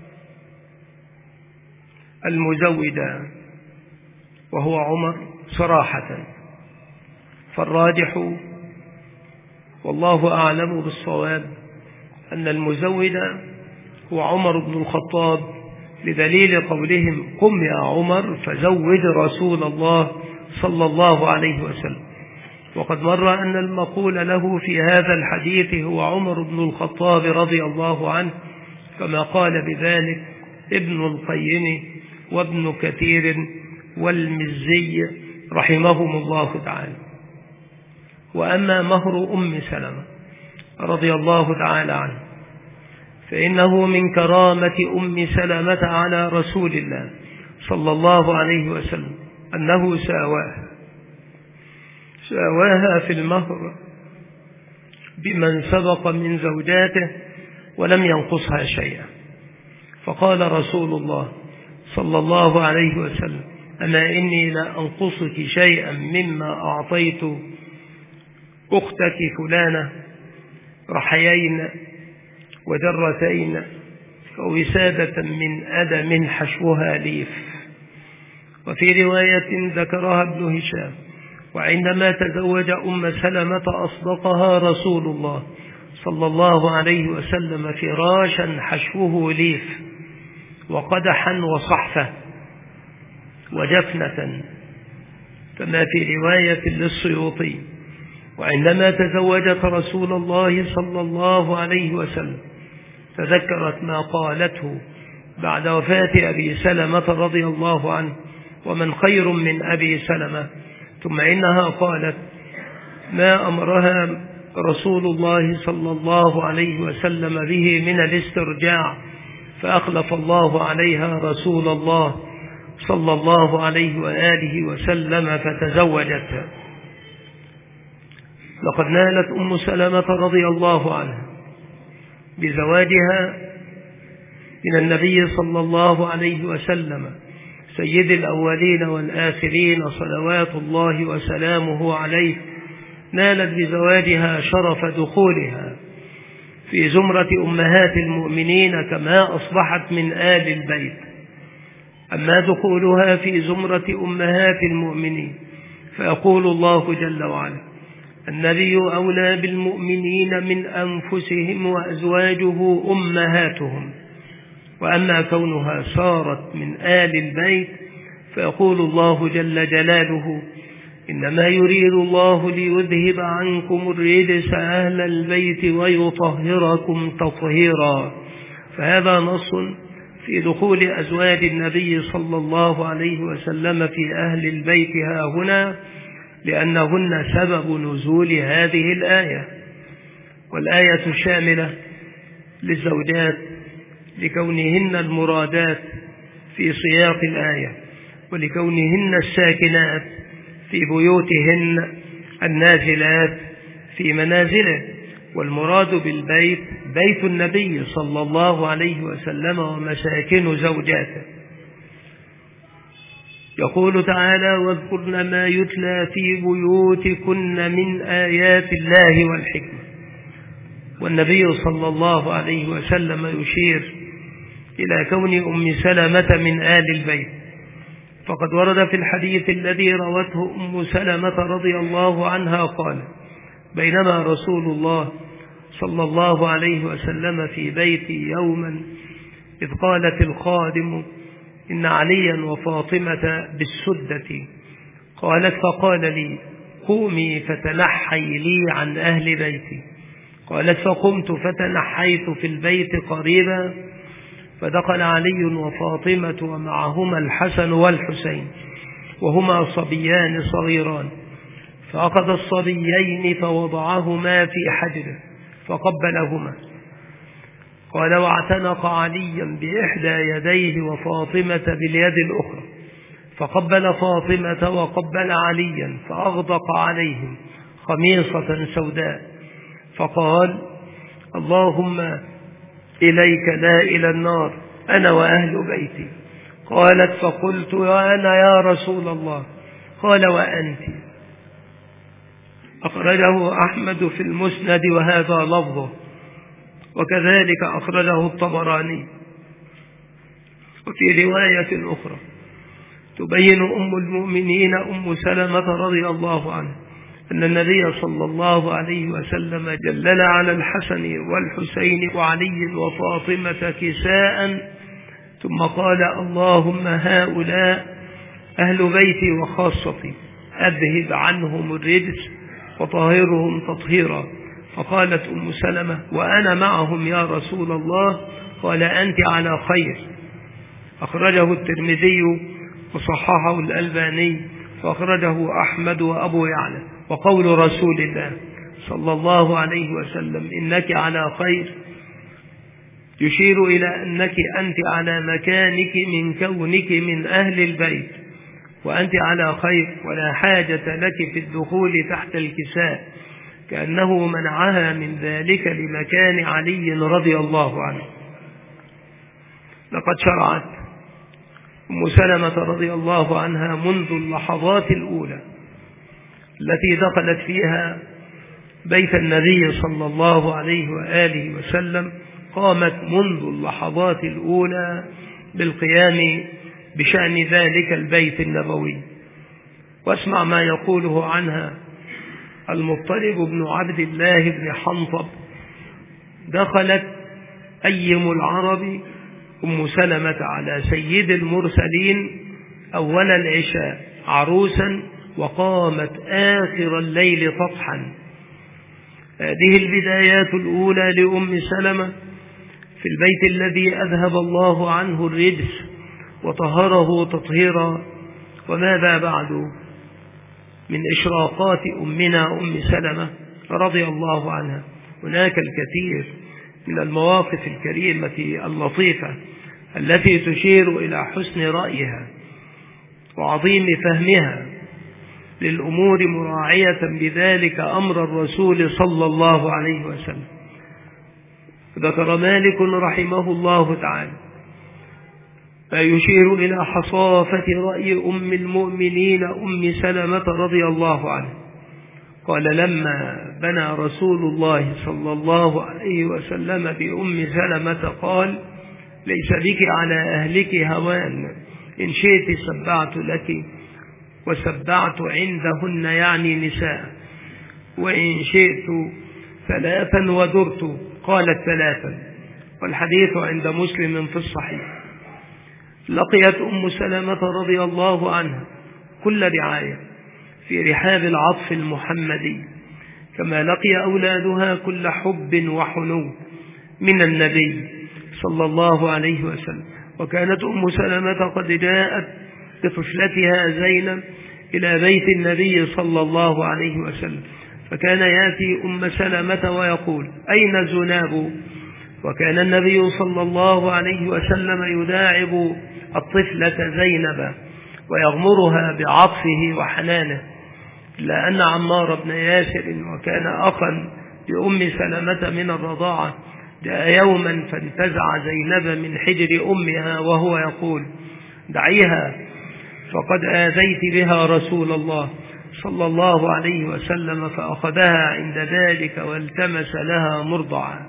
المزوج وهو عمر صراحة. فالراجح والله أعلم بالصواب أن المزوج هو عمر بن الخطاب، بدليل قولهم قم يا عمر فزوج رسول الله صلى الله عليه وسلم. وقد مر أن المقول له في هذا الحديث هو عمر بن الخطاب رضي الله عنه، كما قال بذلك ابن القيم وابن كثير والمزي رحمهم الله تعالى. وأما مهر أم سلمة رضي الله تعالى عنه فإنه من كرامة أم سلمة على رسول الله صلى الله عليه وسلم أنه ساواها ساواها في المهر بمن سبق من زوجاته ولم ينقصها شيئا. فقال رسول الله صلى الله عليه وسلم: أما إني لا أنقصك شيئا مما أعطيت أختك فلانة رحيين ودرتين ووسادة من أدم حشوها ليف. وفي رواية ذكرها ابن هشام: وعندما تزوج أم سلمة أصدقها رسول الله صلى الله عليه وسلم فراشا حشوه ليف وقدحا وصحفة وجفنة، كما في رواية للسيوطي: وعندما تزوجت رسول الله صلى الله عليه وسلم تذكرت ما قالته بعد وفاة أبي سلمة رضي الله عنه: ومن خير من أبي سلمة ثم إنها قالت: ما أمرها رسول الله صلى الله عليه وسلم به من الاسترجاع، فأخلف الله عليها رسول الله صلى الله عليه وآله وسلم فتزوجتها. لقد نالت أم سلمة رضي الله عنها بزواجها من النبي صلى الله عليه وسلم سيد الأولين والآخرين صلوات الله وسلامه عليه، نالت بزواجها شرف دخولها في زمرة أمهات المؤمنين كما أصبحت من آل البيت. أما دخولها في زمرة أمهات المؤمنين فيقول الله جل وعلا: النبي أولى بالمؤمنين من أنفسهم وأزواجه أمهاتهم. وأما كونها صارت من آل البيت فيقول الله جل جلاله: إنما يريد الله ليذهب عنكم الرجس أهل البيت ويطهركم تطهيرا. فهذا نص في دخول أزواج النبي صلى الله عليه وسلم في أهل البيت ها هنا، لأنهن سبب نزول هذه الآية. والآية شاملة للزوجات لكونهن المرادات في سياق الآية، ولكونهن الساكنات في بيوتهن النازلات في منازله. والمراد بالبيت بيت النبي صلى الله عليه وسلم ومساكن زوجاته. يقول تعالى: واذكرن ما يتلى في بيوتكن من آيات الله والحكمة. والنبي صلى الله عليه وسلم يشير إلى كون أم سلمة من آل البيت، فقد ورد في الحديث الذي روته أم سلمة رضي الله عنها قال: بينما رسول الله صلى الله عليه وسلم في بيتي يوما إذ قالت الخادم: إن عليا وفاطمة بالسدة. قالت: فقال لي: قومي فتنحي لي عن أهل بيتي. قالت: فقمت فتنحيت في البيت قريبا، فدخل علي وفاطمة ومعهما الحسن والحسين وهما صبيان صغيران، فأخذ الصبيين فوضعهما في حجره فقبلهما. قال: واعتنق عليا بإحدى يديه وفاطمة باليد الأخرى، فقبل فاطمة وقبل عليا فأغدق عليهم خميصة سوداء، فقال: اللهم إليك لا إلى النار أنا وأهل بيتي. قالت: فقلت: وأنا يا رسول الله؟ قال: وأنت. أخرجه أحمد في المسند وهذا لفظه، وكذلك أخرجه الطبراني. وفي رواية أخرى تبين أم المؤمنين أم سلمة رضي الله عنها أن النبي صلى الله عليه وسلم جلل على الحسن والحسين وعلي وفاطمة كساء، ثم قال: اللهم هؤلاء أهل بيتي وخاصتي، أذهب عنهم الرجس وطهرهم تطهيرا. فقالت أم سلمة: وأنا معهم يا رسول الله. قال: أنت على خير. أخرجه الترمذي وصححه الألباني، فأخرجه أحمد وأبو يعلى. وقول رسول الله صلى الله عليه وسلم: إنك على خير، يشير إلى أنك أنت على مكانك من كونك من أهل البيت، وأنت على خير ولا حاجة لك في الدخول تحت الكساء، كأنه منعها من ذلك لمكان علي رضي الله عنه. لقد شرعت أم سلمة رضي الله عنها منذ اللحظات الأولى التي دخلت فيها بيت النبي صلى الله عليه وآله وسلم، قامت منذ اللحظات الأولى بالقيام بشأن ذلك البيت النبوي. واسمع ما يقوله عنها المطلب بن عبد الله بن حنطب: دخلت أيم العرب أم سلمة على سيد المرسلين أول العشاء عروسا، وقامت آخر الليل تطحن. هذه البدايات الأولى لأم سلمة في البيت الذي أذهب الله عنه الرجس وطهره تطهيرا. وماذا بعد؟ من إشراقات أمنا أم سلمة رضي الله عنها. هناك الكثير من المواقف الكريمة اللطيفة التي تشير إلى حسن رأيها وعظيم فهمها للأمور، مراعية بذلك أمر الرسول صلى الله عليه وسلم. ذكر مالك رحمه الله تعالى ما يشير إلى حصافة رأي أم المؤمنين أم سلمة رضي الله عنها. قال: لما بنى رسول الله صلى الله عليه وسلم بأم سلمة قال: ليس بك على أهلك هوان، إن شئت سبعت لك وسبعت عندهن يعني نساء، وإن شئت ثلاثا ودرت. قالت: ثلاثا. والحديث عند مسلم في الصحيح. لقيت أم سلمة رضي الله عنها كل رعاية في رحاب العطف المحمدي، كما لقي أولادها كل حب وحنو من النبي صلى الله عليه وسلم. وكانت أم سلمة قد جاءت بطفلتها زينب إلى بيت النبي صلى الله عليه وسلم، فكان يأتي أم سلمة ويقول: أين زناب؟ وكان النبي صلى الله عليه وسلم يداعب الطفلة زينب ويغمرها بعطفه وحنانه، إلا أن عمار بن ياسر وكان أخا لأم سلمة من الرضاعة جاء يوما فانتزع زينب من حجر أمها وهو يقول: دعيها فقد آذيت بها رسول الله صلى الله عليه وسلم، فأخذها عند ذلك والتمس لها مرضعا.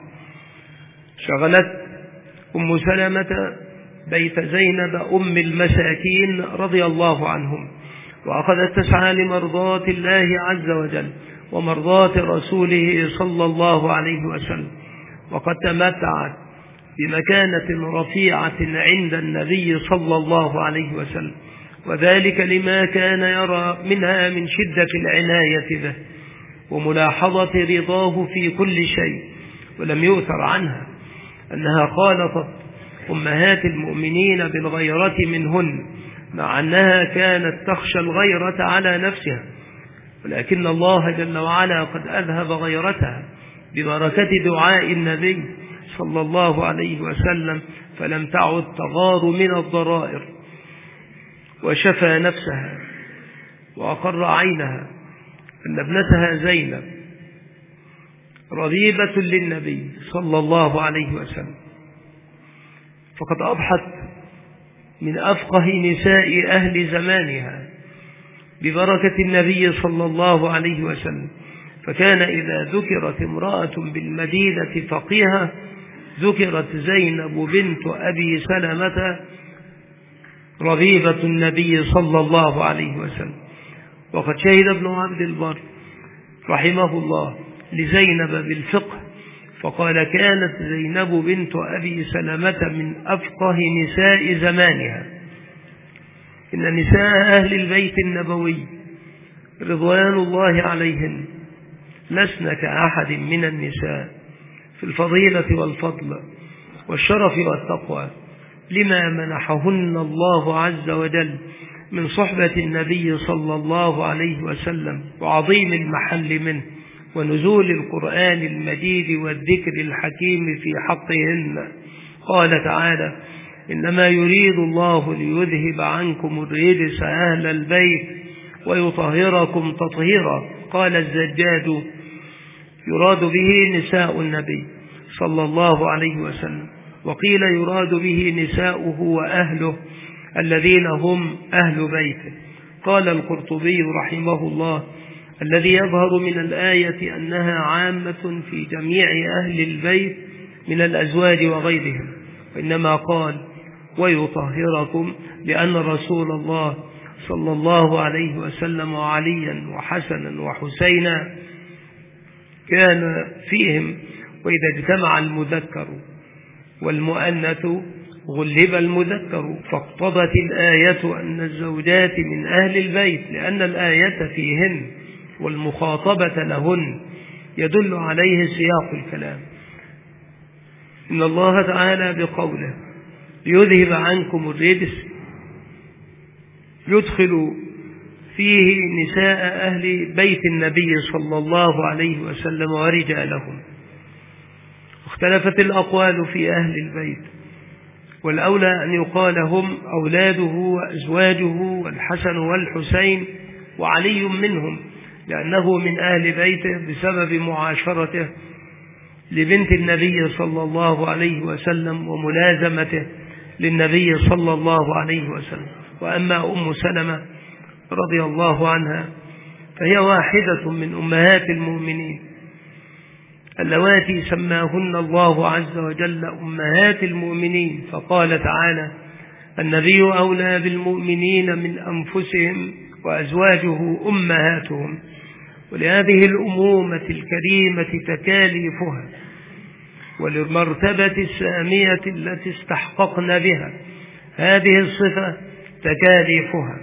شغلت أم سلمة بيت زينب أم المساكين رضي الله عنهم، وأخذت تسعى لمرضاة الله عز وجل ومرضاة رسوله صلى الله عليه وسلم، وقد تمتعت بمكانة رفيعة عند النبي صلى الله عليه وسلم، وذلك لما كان يرى منها من شدة العناية به وملاحظة رضاه في كل شيء. ولم يؤثر عنها أنها خالطت أمهات المؤمنين بالغيرة منهن، مع أنها كانت تخشى الغيرة على نفسها، ولكن الله جل وعلا قد أذهب غيرتها ببركة دعاء النبي صلى الله عليه وسلم، فلم تعد تغار من الضرائر، وشفى نفسها وأقر عينها أن ابنتها زينب ربيبة للنبي صلى الله عليه وسلم، فقد أضحت من أفقه نساء أهل زمانها ببركة النبي صلى الله عليه وسلم. فكان إذا ذكرت امرأة بالمدينة فقيهة ذكرت زينب بنت أبي سلمة ربيبة النبي صلى الله عليه وسلم. وقد شهد ابن عبد البر رحمه الله لزينب بالفقه فقال: كانت زينب بنت أبي سلمة من أفقه نساء زمانها. إن نساء أهل البيت النبوي رضوان الله عليهن لسن كأحد من النساء في الفضيلة والفضل والشرف والتقوى، لما منحهن الله عز وجل من صحبة النبي صلى الله عليه وسلم وعظيم المحل منه ونزول القرآن المجيد والذكر الحكيم في حقهن. قال تعالى: إنما يريد الله ليذهب عنكم الرجس أهل البيت ويطهركم تطهيرا. قال الزجاج: يراد به نساء النبي صلى الله عليه وسلم، وقيل يراد به نساؤه وأهله الذين هم أهل بيته. قال القرطبي رحمه الله: الذي يظهر من الآية أنها عامة في جميع أهل البيت من الأزواج وغيرهم، وإنما قال ويطهركم لأن رسول الله صلى الله عليه وسلم وعليا وحسنا وحسينا كان فيهم، وإذا اجتمع المذكر والمؤنث غلب المذكر، فاقتضت الآية أن الزوجات من أهل البيت لأن الآية فيهن والمخاطبة لهن يدل عليه سياق الكلام. إن الله تعالى بقوله ليذهب عنكم الرجس يدخل فيه نساء أهل بيت النبي صلى الله عليه وسلم ورجالهم. اختلفت الأقوال في أهل البيت، والأولى أن يقال هم أولاده وأزواجه والحسن والحسين وعلي منهم، لأنه من أهل بيته بسبب معاشرته لبنت النبي صلى الله عليه وسلم وملازمته للنبي صلى الله عليه وسلم. وأما أم سلمة رضي الله عنها فهي واحدة من أمهات المؤمنين اللواتي سماهن الله عز وجل أمهات المؤمنين، فقال تعالى: النبي أولى بالمؤمنين من أنفسهم وأزواجه أمهاتهم. ولهذه الأمومة الكريمة تكاليفها، وللمرتبة السامية التي استحققن بها هذه الصفة تكاليفها،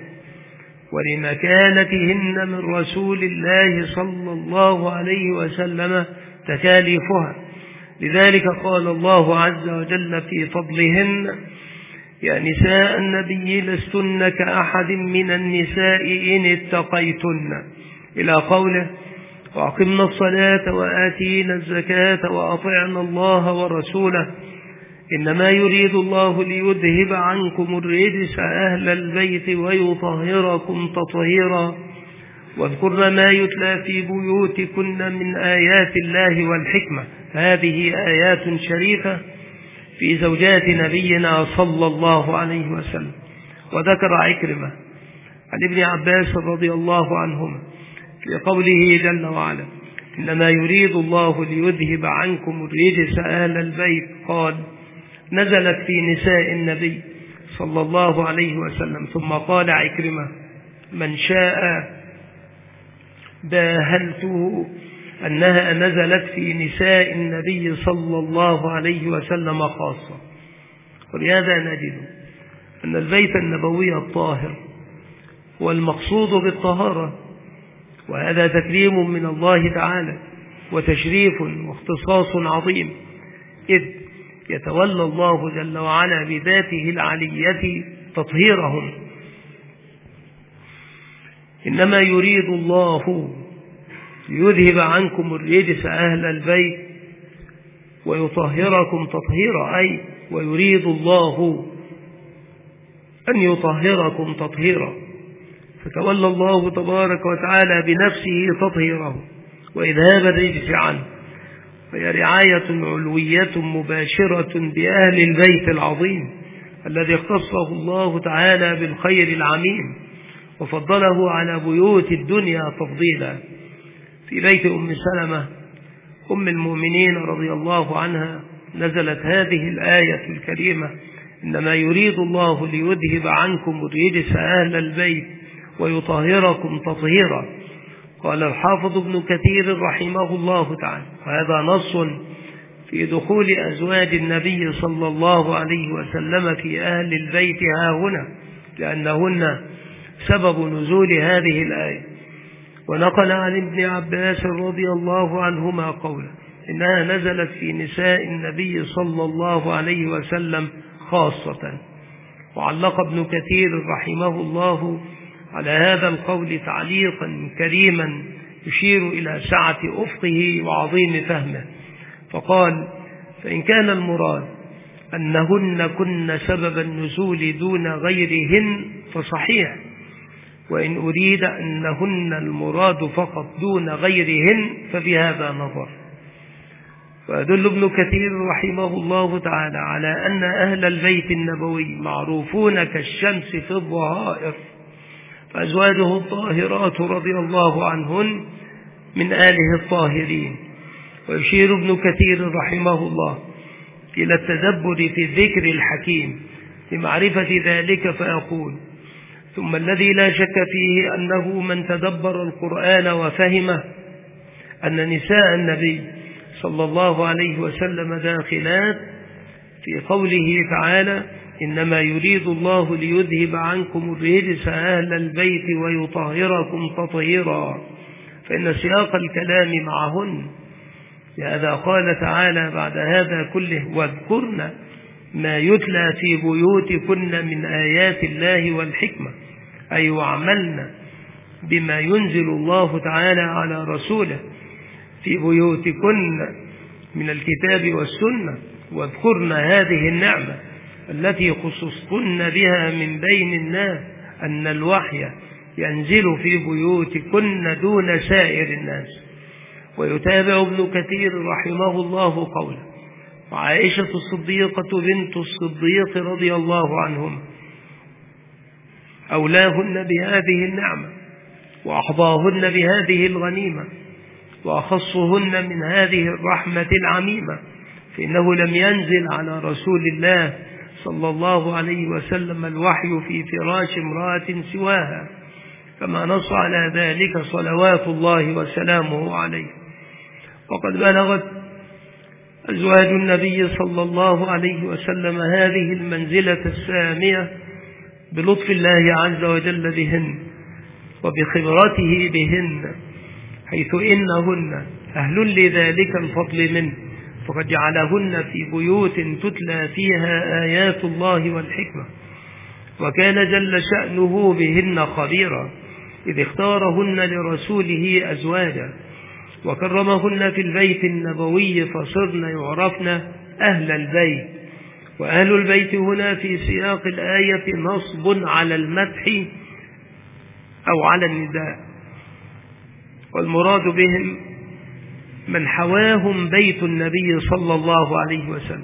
ولمكانتهن من رسول الله صلى الله عليه وسلم تكاليفها. لذلك قال الله عز وجل في فضلهن: يا نساء النبي لستن كأحد من النساء إن اتقيتن، إلى قوله: وأقمنا الصلاة وآتينا الزكاة وأطعنا الله ورسوله إنما يريد الله ليذهب عنكم الرجس أهل البيت ويطهركم تطهيرا واذكرن ما يتلى في بيوتكن من آيات الله والحكمة. هذه آيات شريفة في زوجات نبينا صلى الله عليه وسلم. وذكر عكرمة عن ابن عباس رضي الله عنهما في قوله جل وعلا: إنما يريد الله ليذهب عنكم الرجس أهل البيت، قال: نزلت في نساء النبي صلى الله عليه وسلم. ثم قال عكرمة: من شاء باهلته أنها نزلت في نساء النبي صلى الله عليه وسلم خاصة. ولهذا نجد أن البيت النبوي الطاهر هو المقصود بالطهارة، وهذا تكريم من الله تعالى وتشريف واختصاص عظيم، إذ يتولى الله جل وعلا بذاته العلية تطهيرهم. إنما يريد الله ليذهب عنكم الرجس أهل البيت ويطهركم تطهيرا، أي ويريد الله أن يطهركم تطهيرا، فتولى الله تبارك وتعالى بنفسه تطهيره وإذهاب الرجس عنه. وهي رعاية علوية مباشرة بأهل البيت العظيم الذي اختصه الله تعالى بالخير العميم وفضله على بيوت الدنيا تفضيلا. في بيت أم سلمة أم المؤمنين رضي الله عنها نزلت هذه الآية الكريمة: إنما يريد الله ليذهب عنكم الرجس أهل البيت ويطهركم تطهيرا. قال الحافظ ابن كثير رحمه الله تعالى: وهذا نص في دخول أزواج النبي صلى الله عليه وسلم في أهل البيت هاهنا، لأنهن سبب نزول هذه الآية. ونقل عن ابن عباس رضي الله عنهما قوله: إنها نزلت في نساء النبي صلى الله عليه وسلم خاصة. وعلق ابن كثير رحمه الله على هذا القول تعليقا كريما يشير إلى سعة أفقه وعظيم فهمه، فقال: فإن كان المراد أنهن كن سبب النزول دون غيرهن فصحيح، وإن أريد أنهن المراد فقط دون غيرهن فبهذا نظر. ويدل ابن كثير رحمه الله تعالى على أن أهل البيت النبوي معروفون كالشمس في الظهائر، فأزواجه الطاهرات رضي الله عنهن من آله الطاهرين. ويشير ابن كثير رحمه الله إلى التدبر في الذكر الحكيم لمعرفة ذلك، فيقول: ثم الذي لا شك فيه أنه من تدبر القرآن وفهمه أن نساء النبي صلى الله عليه وسلم داخلات في قوله تعالى: إنما يريد الله ليذهب عنكم الرجس أهل البيت ويطهركم تطهيرا، فإن سياق الكلام معهن. لهذا قال تعالى بعد هذا كله: واذكرن ما يتلى في بيوتكن من آيات الله والحكمة، أي وعملنا بما ينزل الله تعالى على رسوله في بيوتكن من الكتاب والسنة، واذكرن هذه النعمة التي خصصتن بها من بين الناس أن الوحي ينزل في بيوتكن دون سائر الناس. ويتابع ابن كثير رحمه الله قوله: وعائشة الصديقة بنت الصديق رضي الله عنهم أولاهن بهذه النعمة وأحظاهن بهذه الغنيمة وأخصهن من هذه الرحمة العميمة، فإنه لم ينزل على رسول الله صلى الله عليه وسلم الوحي في فراش امرأة سواها، كما نص على ذلك صلوات الله وسلامه عليه. وقد بلغت أزواج النبي صلى الله عليه وسلم هذه المنزلة السامية بلطف الله عز وجل بهن وبخبرته بهن، حيث إنهن أهل لذلك الفضل منه، فقد جعلهن في بيوت تتلى فيها آيات الله والحكمة، وكان جل شأنه بهن خبيرا إذ اختارهن لرسوله أزواجا وكرمهن في البيت النبوي، فصرن يعرفن أهل البيت. وأهل البيت هنا في سياق الآية نصب على المدح أو على النداء، والمراد بهم من حواهم بيت النبي صلى الله عليه وسلم.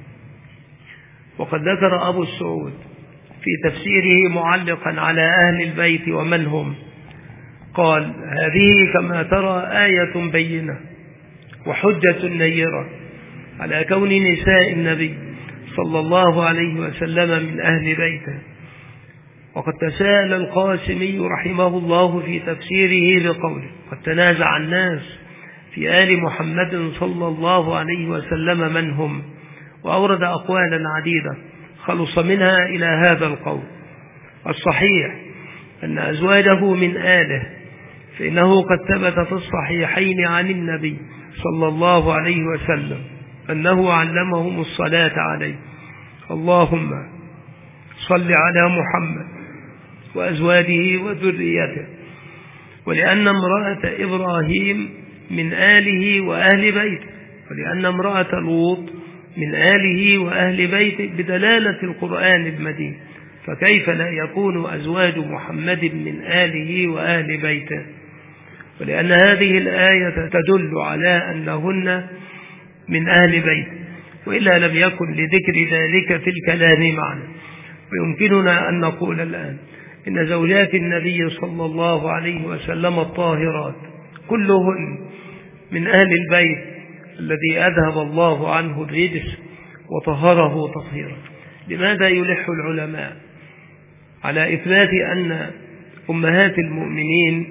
وقد ذكر أبو السعود في تفسيره معلقا على أهل البيت ومن هم، قال: هذه كما ترى آية بينة وحجة نيرة على كون نساء النبي صلى الله عليه وسلم من أهل بيته. وقد تساءل القاسمي رحمه الله في تفسيره بقوله: قد تنازع الناس في آل محمد صلى الله عليه وسلم من هم، وأورد أقوالا عديدة خلص منها إلى هذا القول. الصحيح أن أزواجه من آله، فإنه قد ثبت في الصحيحين عن النبي صلى الله عليه وسلم أنه علمهم الصلاة عليه: اللهم صل على محمد وأزواجه وذريته. ولأن امرأة إبراهيم من آله وأهل بيته، ولأن امرأة لوط من آله وأهل بيته بدلالة القرآن المجيد، فكيف لا يكون أزواج محمد من آله وأهل بيته؟ ولأن هذه الآية تدل على أنهن من أهل بيته، وإلا لم يكن لذكر ذلك في الكلام معنا. ويمكننا أن نقول الآن إن زوجات النبي صلى الله عليه وسلم الطاهرات كلهن من أهل البيت الذي أذهب الله عنه الرجس وطهره تطهيرا. لماذا يلح العلماء على إثبات أن أمهات المؤمنين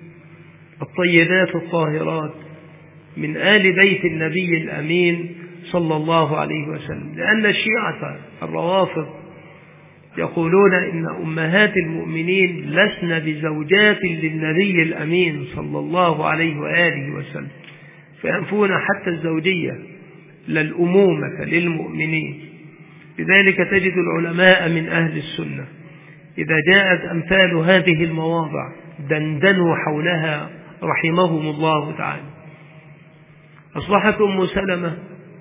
الطيبات الطاهرات من آل بيت النبي الأمين صلى الله عليه وسلم؟ لأن الشيعة الروافض يقولون إن أمهات المؤمنين لسن بزوجات للنبي الأمين صلى الله عليه وآله وسلم، فينفون حتى الزوجية للأمومة للمؤمنين. لذلك تجد العلماء من أهل السنة إذا جاءت أمثال هذه المواضع دندنوا حولها رحمهم الله تعالى. أصبحت أم سلمة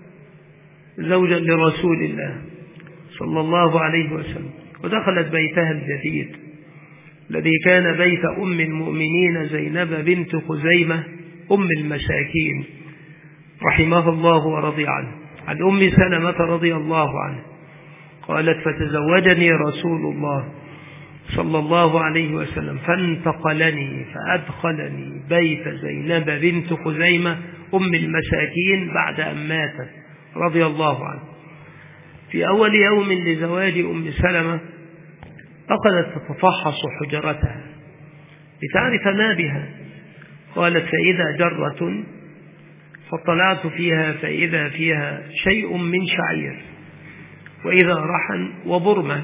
زوجا لرسول الله صلى الله عليه وسلم، ودخلت بيتها الجديد الذي كان بيت أم المؤمنين زينب بنت خزيمة أم المساكين رحمه الله ورضي عنه. عن أم سلمة رضي الله عنه قالت: فتزوجني رسول الله صلى الله عليه وسلم فانتقلني فأدخلني بيت زينب بنت خزيمة أم المساكين بعد أن ماتت رضي الله عنه. في أول يوم لزواج أم سلمة أخذت تتفحص حجرتها لتعرف ما بها. قالت: فإذا جرة فاطلعت فيها فإذا فيها شيء من شعير، وإذا رحن وبرمة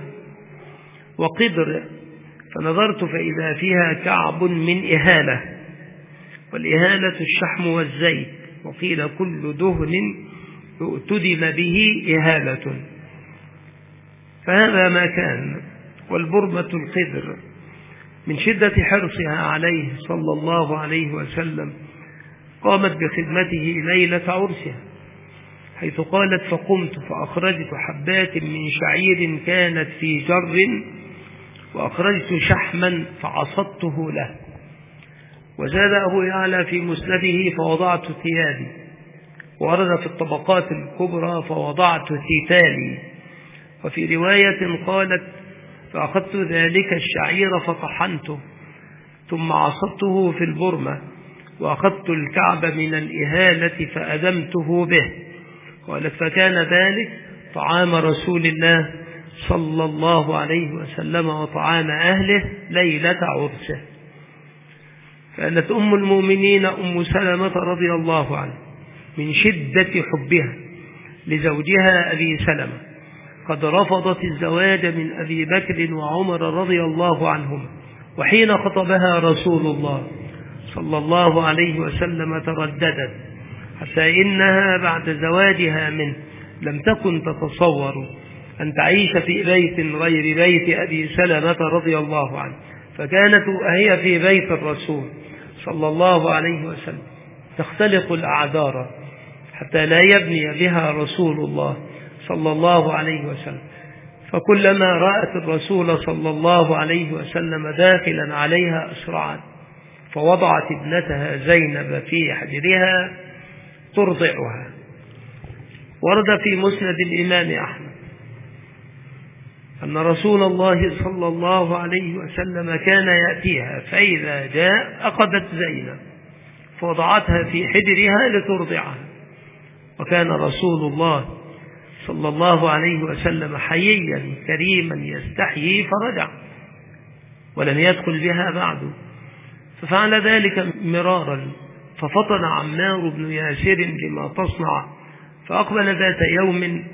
وقدر، فنظرت فإذا فيها كعب من إهالة، والإهالة الشحم والزيت، وقيل كل دهن اؤتدم به إهالة، فهذا ما كان. والبرمة القدر، من شدة حرصها عليه صلى الله عليه وسلم قامت بخدمته ليلة عرسها، حيث قالت: فقمت فأخرجت حبات من شعير كانت في جر، وأخرجت شحما فعصدته له. وزاد أبو يعلى في مسنده: فوضعت ثيابي. ورد في الطبقات الكبرى: فوضعت ثيتالي. وفي رواية قالت: فأخذت ذلك الشعير فطحنته ثم عصبته في البرمة، وأخذت الكعب من الإهالة فأدمته به. قالت: فكان ذلك طعام رسول الله صلى الله عليه وسلم وطعام أهله ليلة عرسه. كانت أم المؤمنين أم سلمة رضي الله عنها من شدة حبها لزوجها أبي سلمة قد رفضت الزواج من أبي بكر وعمر رضي الله عنهما، وحين خطبها رسول الله صلى الله عليه وسلم ترددت، حتى إنها بعد زواجها منه لم تكن تتصور أن تعيش في بيت غير بيت أبي سلمة رضي الله عنه، فكانت هي في بيت الرسول صلى الله عليه وسلم تختلق الأعذار حتى لا يبني بها رسول الله صلى الله عليه وسلم. فكلما رأت الرسول صلى الله عليه وسلم داخلا عليها أسرعت، فوضعت ابنتها زينب في حجرها ترضعها. ورد في مسند الإمام أحمد أن رسول الله صلى الله عليه وسلم كان يأتيها، فإذا جاء أخذت زينب فوضعتها في حجرها لترضعها. وكان رسول الله صلى الله عليه وسلم حييا كريما يستحيي فرجع، ولم يدخل بها بعد، ففعل ذلك مرارا. ففطن عمار بن ياسر لما تصنع، فأقبل ذات يوم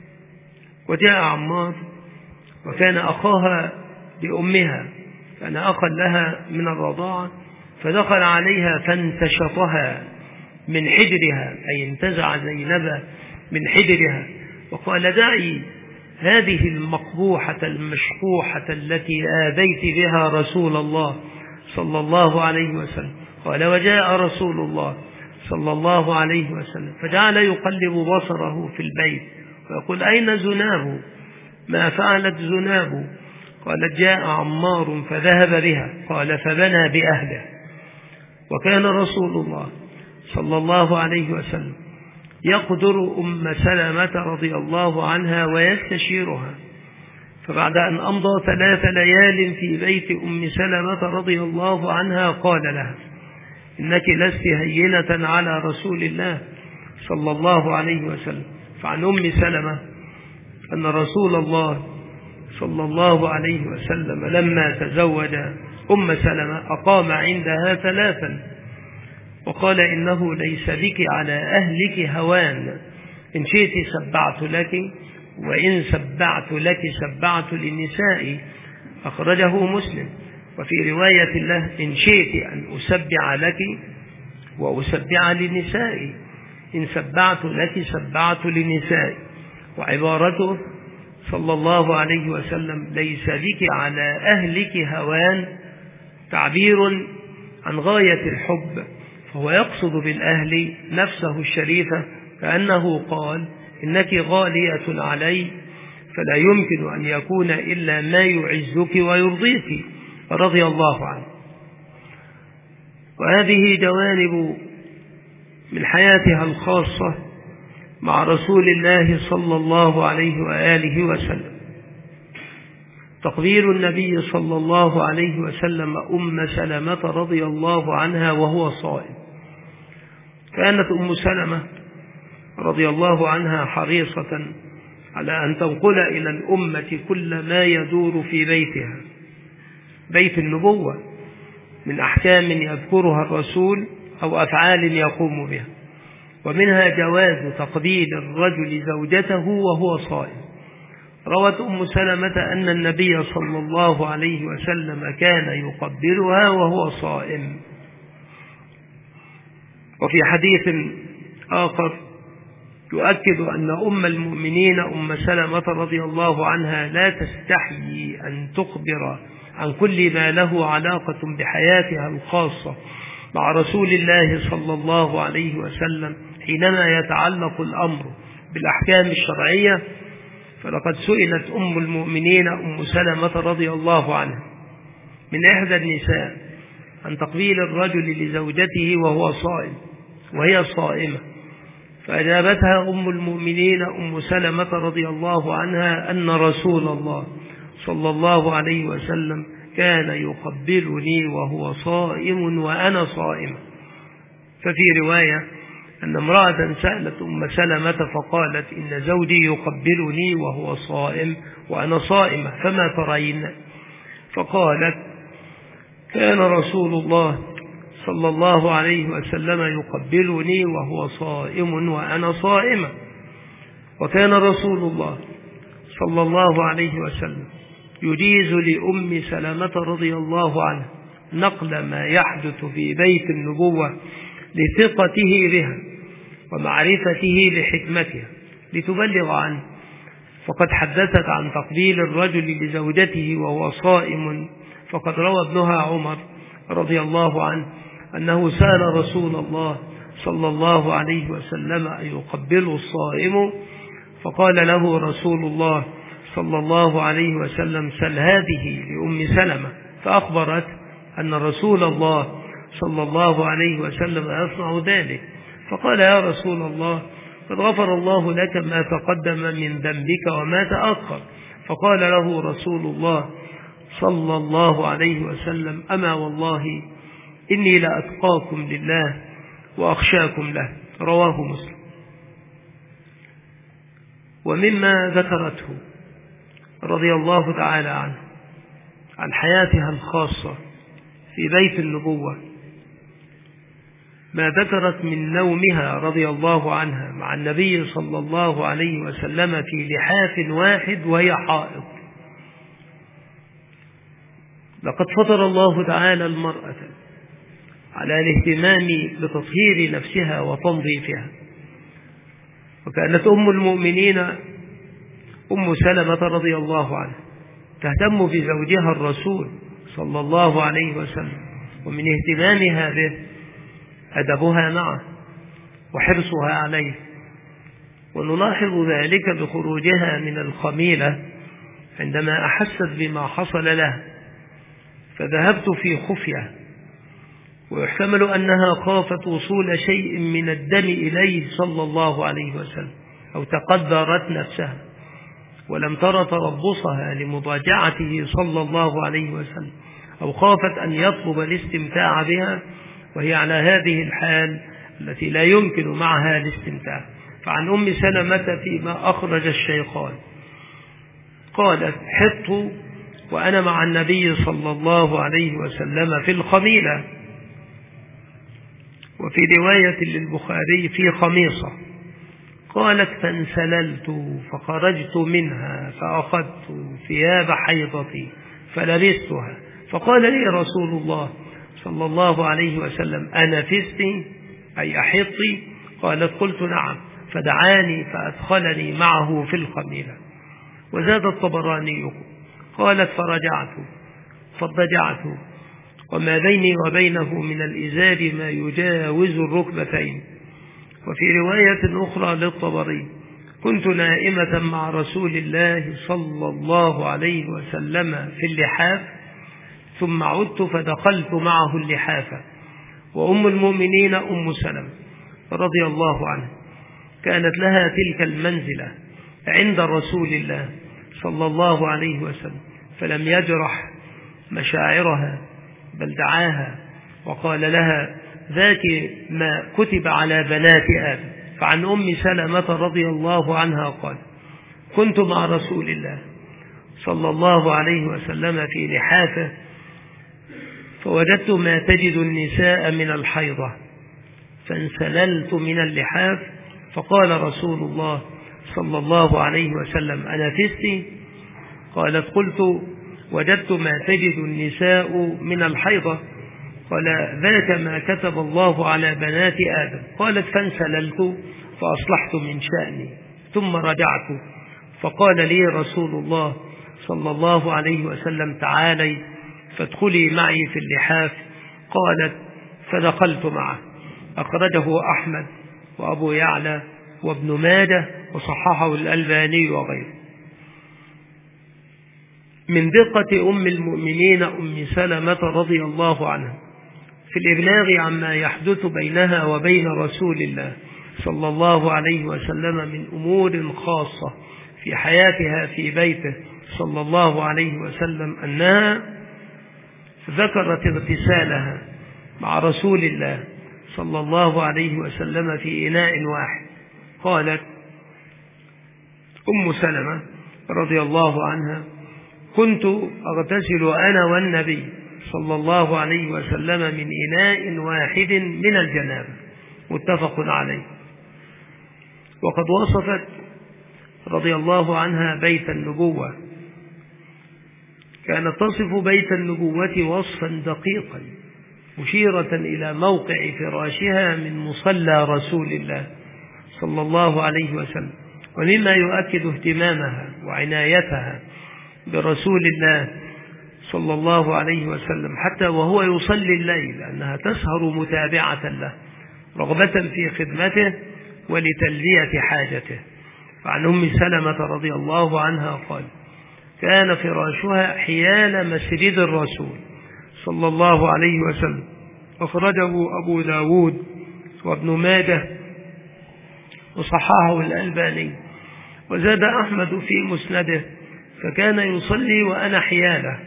وجاء عمار، وكان أخاها لأمها، كان أخا لها من الرضاعة، فدخل عليها فانتشطها من حجرها، أي انتزع زينب من حجرها، وقال: دعي هذه المقبوحة المشقوحة التي آذيت بها رسول الله صلى الله عليه وسلم. قال: وجاء رسول الله صلى الله عليه وسلم فجعل يقلب بصره في البيت ويقول: أين زناب؟ ما فعلت زناب؟ قالت: جاء عمار فذهب بها. قال: فبنى بأهله. وكان رسول الله صلى الله عليه وسلم يقدر أم سلمة رضي الله عنها ويستشيرها. فبعد أن أمضى ثلاث ليال في بيت أم سلمة رضي الله عنها قال لها: إنك لست هينة على رسول الله صلى الله عليه وسلم. فعن أم سلمة أن رسول الله صلى الله عليه وسلم لما تزوج أم سلمة أقام عندها ثلاثا، وقال: إنه ليس بك على أهلك هوان، إن شئت سبعت لك، وإن سبعت لك سبعت للنساء. أخرجه مسلم. وفي رواية له: إن شئت أن أسبع لك وأسبع للنساء، إن سبعت لك سبعت للنساء. وعبارته صلى الله عليه وسلم: ليس بك على أهلك هوان، تعبير عن غاية الحب، فهو يقصد بالأهل نفسه الشريفة، كأنه قال: إنك غالية علي، فلا يمكن أن يكون إلا ما يعزك ويرضيك، رضي الله عنه. وهذه جوانب من حياتها الخاصة مع رسول الله صلى الله عليه وآله وسلم. تقبيل النبي صلى الله عليه وسلم أم سلمة رضي الله عنها وهو صائم. كانت أم سلمة رضي الله عنها حريصة على أن تنقل إلى الأمة كل ما يدور في بيتها، بيت النبوة، من أحكام يذكرها الرسول أو أفعال يقوم بها، ومنها جواز تقبيل الرجل زوجته وهو صائم. روت أم سلمة أن النبي صلى الله عليه وسلم كان يقبلها وهو صائم. وفي حديث آخر يؤكد أن أم المؤمنين أم سلمة رضي الله عنها لا تستحيي أن تخبر عن كل ما له علاقة بحياتها الخاصة مع رسول الله صلى الله عليه وسلم حينما يتعلق الأمر بالأحكام الشرعية، فلقد سئلت أم المؤمنين أم سلمة رضي الله عنها من إحدى النساء عن تقبيل الرجل لزوجته وهو صائم وهي صائمة، فأجابتها أم المؤمنين أم سلمة رضي الله عنها أن رسول الله صلى الله عليه وسلم كان يقبلني وهو صائم وأنا صائمة. ففي رواية أن امرأة سألت أم سلمة فقالت إن زوجي يقبلني وهو صائم وأنا صائمة فما ترين؟ فقالت كان رسول الله صلى الله عليه وسلم يقبلني وهو صائم وأنا صائمة، وكان رسول الله صلى الله عليه وسلم يجيز لأم سلمة رضي الله عنها نقل ما يحدث في بيت النبوة لثقته بها ومعرفته لحكمتها لتبلغ عنه. فقد حدثت عن تقبيل الرجل لزوجته وهو صائم، فقد روى ابنها عمر رضي الله عنه أنه سأل رسول الله صلى الله عليه وسلم أن يقبله الصائم، فقال له رسول الله صلى الله عليه وسلم سل هذه لأم سلمة، فأخبرت أن رسول الله صلى الله عليه وسلم يصنع ذلك. فقال يا رسول الله قد غفر الله لك ما تقدم من ذنبك وما تأخر. فقال له رسول الله صلى الله عليه وسلم أما والله إني لأتقاكم لله وأخشاكم له، رواه مسلم. ومما ذكرته رضي الله تعالى عنه عن حياتها الخاصة في بيت النبوة ما ذكرت من نومها رضي الله عنها مع النبي صلى الله عليه وسلم في لحاف واحد وهي حائض. لقد فطر الله تعالى المرأة على الاهتمام بتطهير نفسها وتنظيفها، وكانت أم المؤمنين أم سلمة رضي الله عنها تهتم بزوجها الرسول صلى الله عليه وسلم، ومن اهتمامها به أدبها معه وحرصها عليه، ونلاحظ ذلك بخروجها من الخميلة عندما أحست بما حصل لها فذهبت في خفية، ويحتمل أنها خافت وصول شيء من الدم إليه صلى الله عليه وسلم أو تقدرت نفسها ولم تر تربصها لمضاجعته صلى الله عليه وسلم، أو خافت أن يطلب الاستمتاع بها وهي على هذه الحال التي لا يمكن معها الاستمتاع. فعن أم سلمة فيما أخرج الشيخان قالت حطت وأنا مع النبي صلى الله عليه وسلم في الخميلة، وفي رواية للبخاري في خميصة. قالت فانسللت فخرجت منها فأخذت ثياب حيضتي فلبستها، فقال لي رسول الله صلى الله عليه وسلم أنفست أي أحطي؟ قالت قلت نعم، فدعاني فأدخلني معه في الخميلة. وزاد الطبراني قالت فرجعت فاضطجعت وما بيني وبينه من الإزار ما يجاوز الركبتين. وفي رواية أخرى للطبري كنت نائمة مع رسول الله صلى الله عليه وسلم في اللحاف ثم عدت فدخلت معه اللحاف. وأم المؤمنين أم سلمة رضي الله عنها كانت لها تلك المنزلة عند رسول الله صلى الله عليه وسلم، فلم يجرح مشاعرها بل دعاها وقال لها ذاك ما كتب على بنات آدم. فعن أم سلمة رضي الله عنها قال كنت مع رسول الله صلى الله عليه وسلم في لحافه فوجدت ما تجد النساء من الحيضة فانسللت من اللحاف، فقال رسول الله صلى الله عليه وسلم أنفست؟ قالت قلت وجدت ما تجد النساء من الحيضة. قال ذاك ما كتب الله على بنات آدم. قالت فانسللت فأصلحت من شأني ثم رجعت، فقال لي رسول الله صلى الله عليه وسلم تعالي فادخلي معي في اللحاف. قالت فدخلت معه. أخرجه أحمد وأبو يعلى وابن ماجه وصححه الألباني وغيره. من دقة أم المؤمنين أم سلمة رضي الله عنها في الإبلاغ عما يحدث بينها وبين رسول الله صلى الله عليه وسلم من أمور خاصة في حياتها في بيته صلى الله عليه وسلم، أنها ذكرت اغتسالها مع رسول الله صلى الله عليه وسلم في إناء واحد. قالت أم سلمة رضي الله عنها: كنت أغتسل أنا والنبي صلى الله عليه وسلم من إناء واحد من الجنابة. متفق عليه. وقد وصفت رضي الله عنها بيت النبوة، كانت تصف بيت النبوة وصفا دقيقا مشيرة إلى موقع فراشها من مصلى رسول الله صلى الله عليه وسلم. ومما يؤكد اهتمامها وعنايتها برسول الله صلى الله عليه وسلم حتى وهو يصلي الليل أنها تسهر متابعة له رغبة في خدمته ولتلبية حاجته. فعن أم سلمة رضي الله عنها قال: كان فراشها حيال مسجد الرسول صلى الله عليه وسلم. أخرجه أبو داود وابن ماجه وصححه الألباني. وزاد أحمد في مسنده: فكان يصلي وأنا حياله.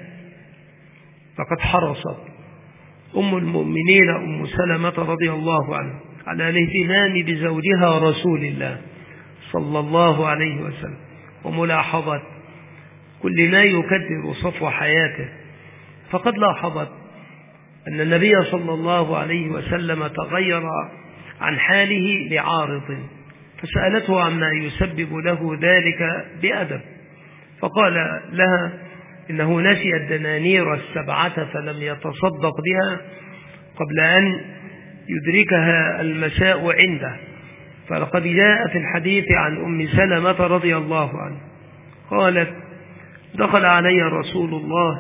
فقد حرصت أم المؤمنين أم سلمة رضي الله عنها على الاهتمام بزوجها رسول الله صلى الله عليه وسلم وملاحظة كل ما يكدر صفو حياته. فقد لاحظت أن النبي صلى الله عليه وسلم تغير عن حاله لعارض، فسألته عما يسبب له ذلك بأدب، فقال لها: إنه نسي الدنانير السبعة فلم يتصدق بها قبل أن يدركها المساء عنده. فلقد جاء في الحديث عن أم سلمة رضي الله عنها قالت: دخل علي رسول الله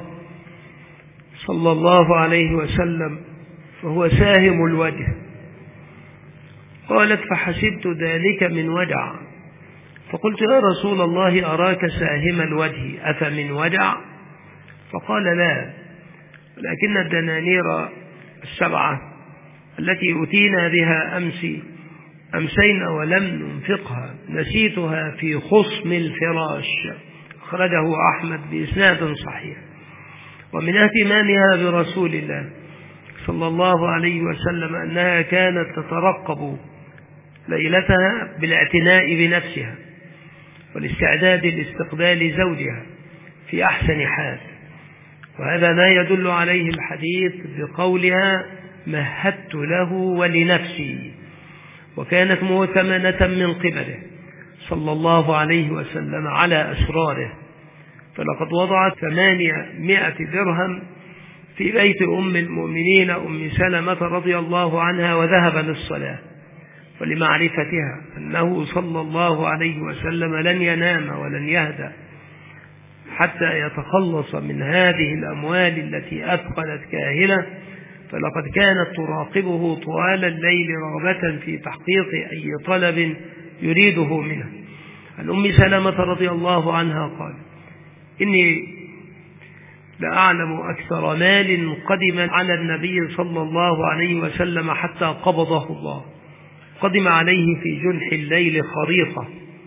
صلى الله عليه وسلم فهو ساهم الوجه. قالت: فحسبت ذلك من وجع، فقلت: يا رسول الله أراك ساهم الوجه أفمن وجع؟ فقال: لا، ولكن الدنانير السبعة التي أتينا بها أمس أمسين ولم ننفقها نسيتها في خصم الفراش. أخرجه أحمد بإسناد صحيح. ومن اهتمامها برسول الله صلى الله عليه وسلم أنها كانت تترقب ليلتها بالاعتناء بنفسها والاستعداد لاستقبال زوجها في أحسن حال. وهذا ما يدل عليه الحديث بقولها: مهدت له ولنفسي. وكانت مؤتمنة من قبله صلى الله عليه وسلم على أسراره، فلقد وضعت ثمانمائة درهم في بيت أم المؤمنين أم سلمة رضي الله عنها وذهب للصلاة، ولمعرفتها أنه صلى الله عليه وسلم لن ينام ولن يهدأ حتى يتخلص من هذه الأموال التي أثقلت كاهلة، فلقد كانت تراقبه طوال الليل رغبة في تحقيق أي طلب يريده منه. عن أم سلمة رضي الله عنها قال: إني لأعلم أكثر مال قدم على النبي صلى الله عليه وسلم حتى قبضه الله. قدم عليه في جنح الليل خريطة،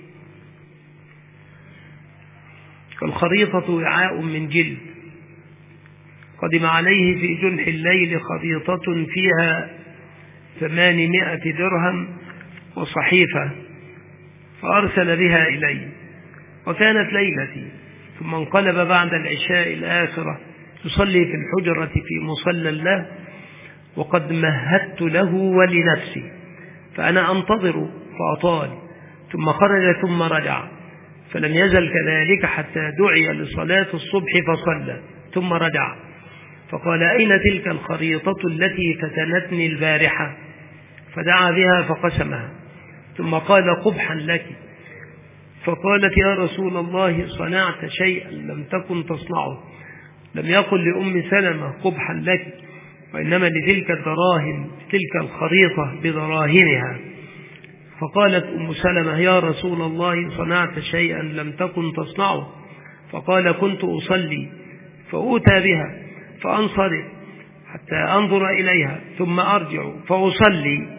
فالخريطة وعاء من جلد. قدم عليه في جنح الليل خريطة فيها ثمانمائة درهم وصحيفة، فأرسل بها إلي، وكانت ليلتي، ثم انقلب بعد العشاء الآخرة يصلي في الحجرة في مصلى له، وقد مهدت له ولنفسي، فأنا أنتظر فأطال، ثم خرج ثم رجع، فلم يزل كذلك حتى دعي لصلاة الصبح فصلى ثم رجع، فقال: أين تلك الخريطة التي فتنتني البارحة؟ فدعا بها فقسمها، ثم قال: قبحا لك. فقالت: يا رسول الله، صنعت شيئا لم تكن تصنعه. لم يقل لأم سلمة قبحا لك، وإنما لتلك الدراهم، تلك الخريطة بدراهمها. فقالت أم سلمة: يا رسول الله، صنعت شيئا لم تكن تصنعه؟ فقال: كنت أصلي فأوتى بها فأنصرف حتى أنظر إليها ثم أرجع فأصلي.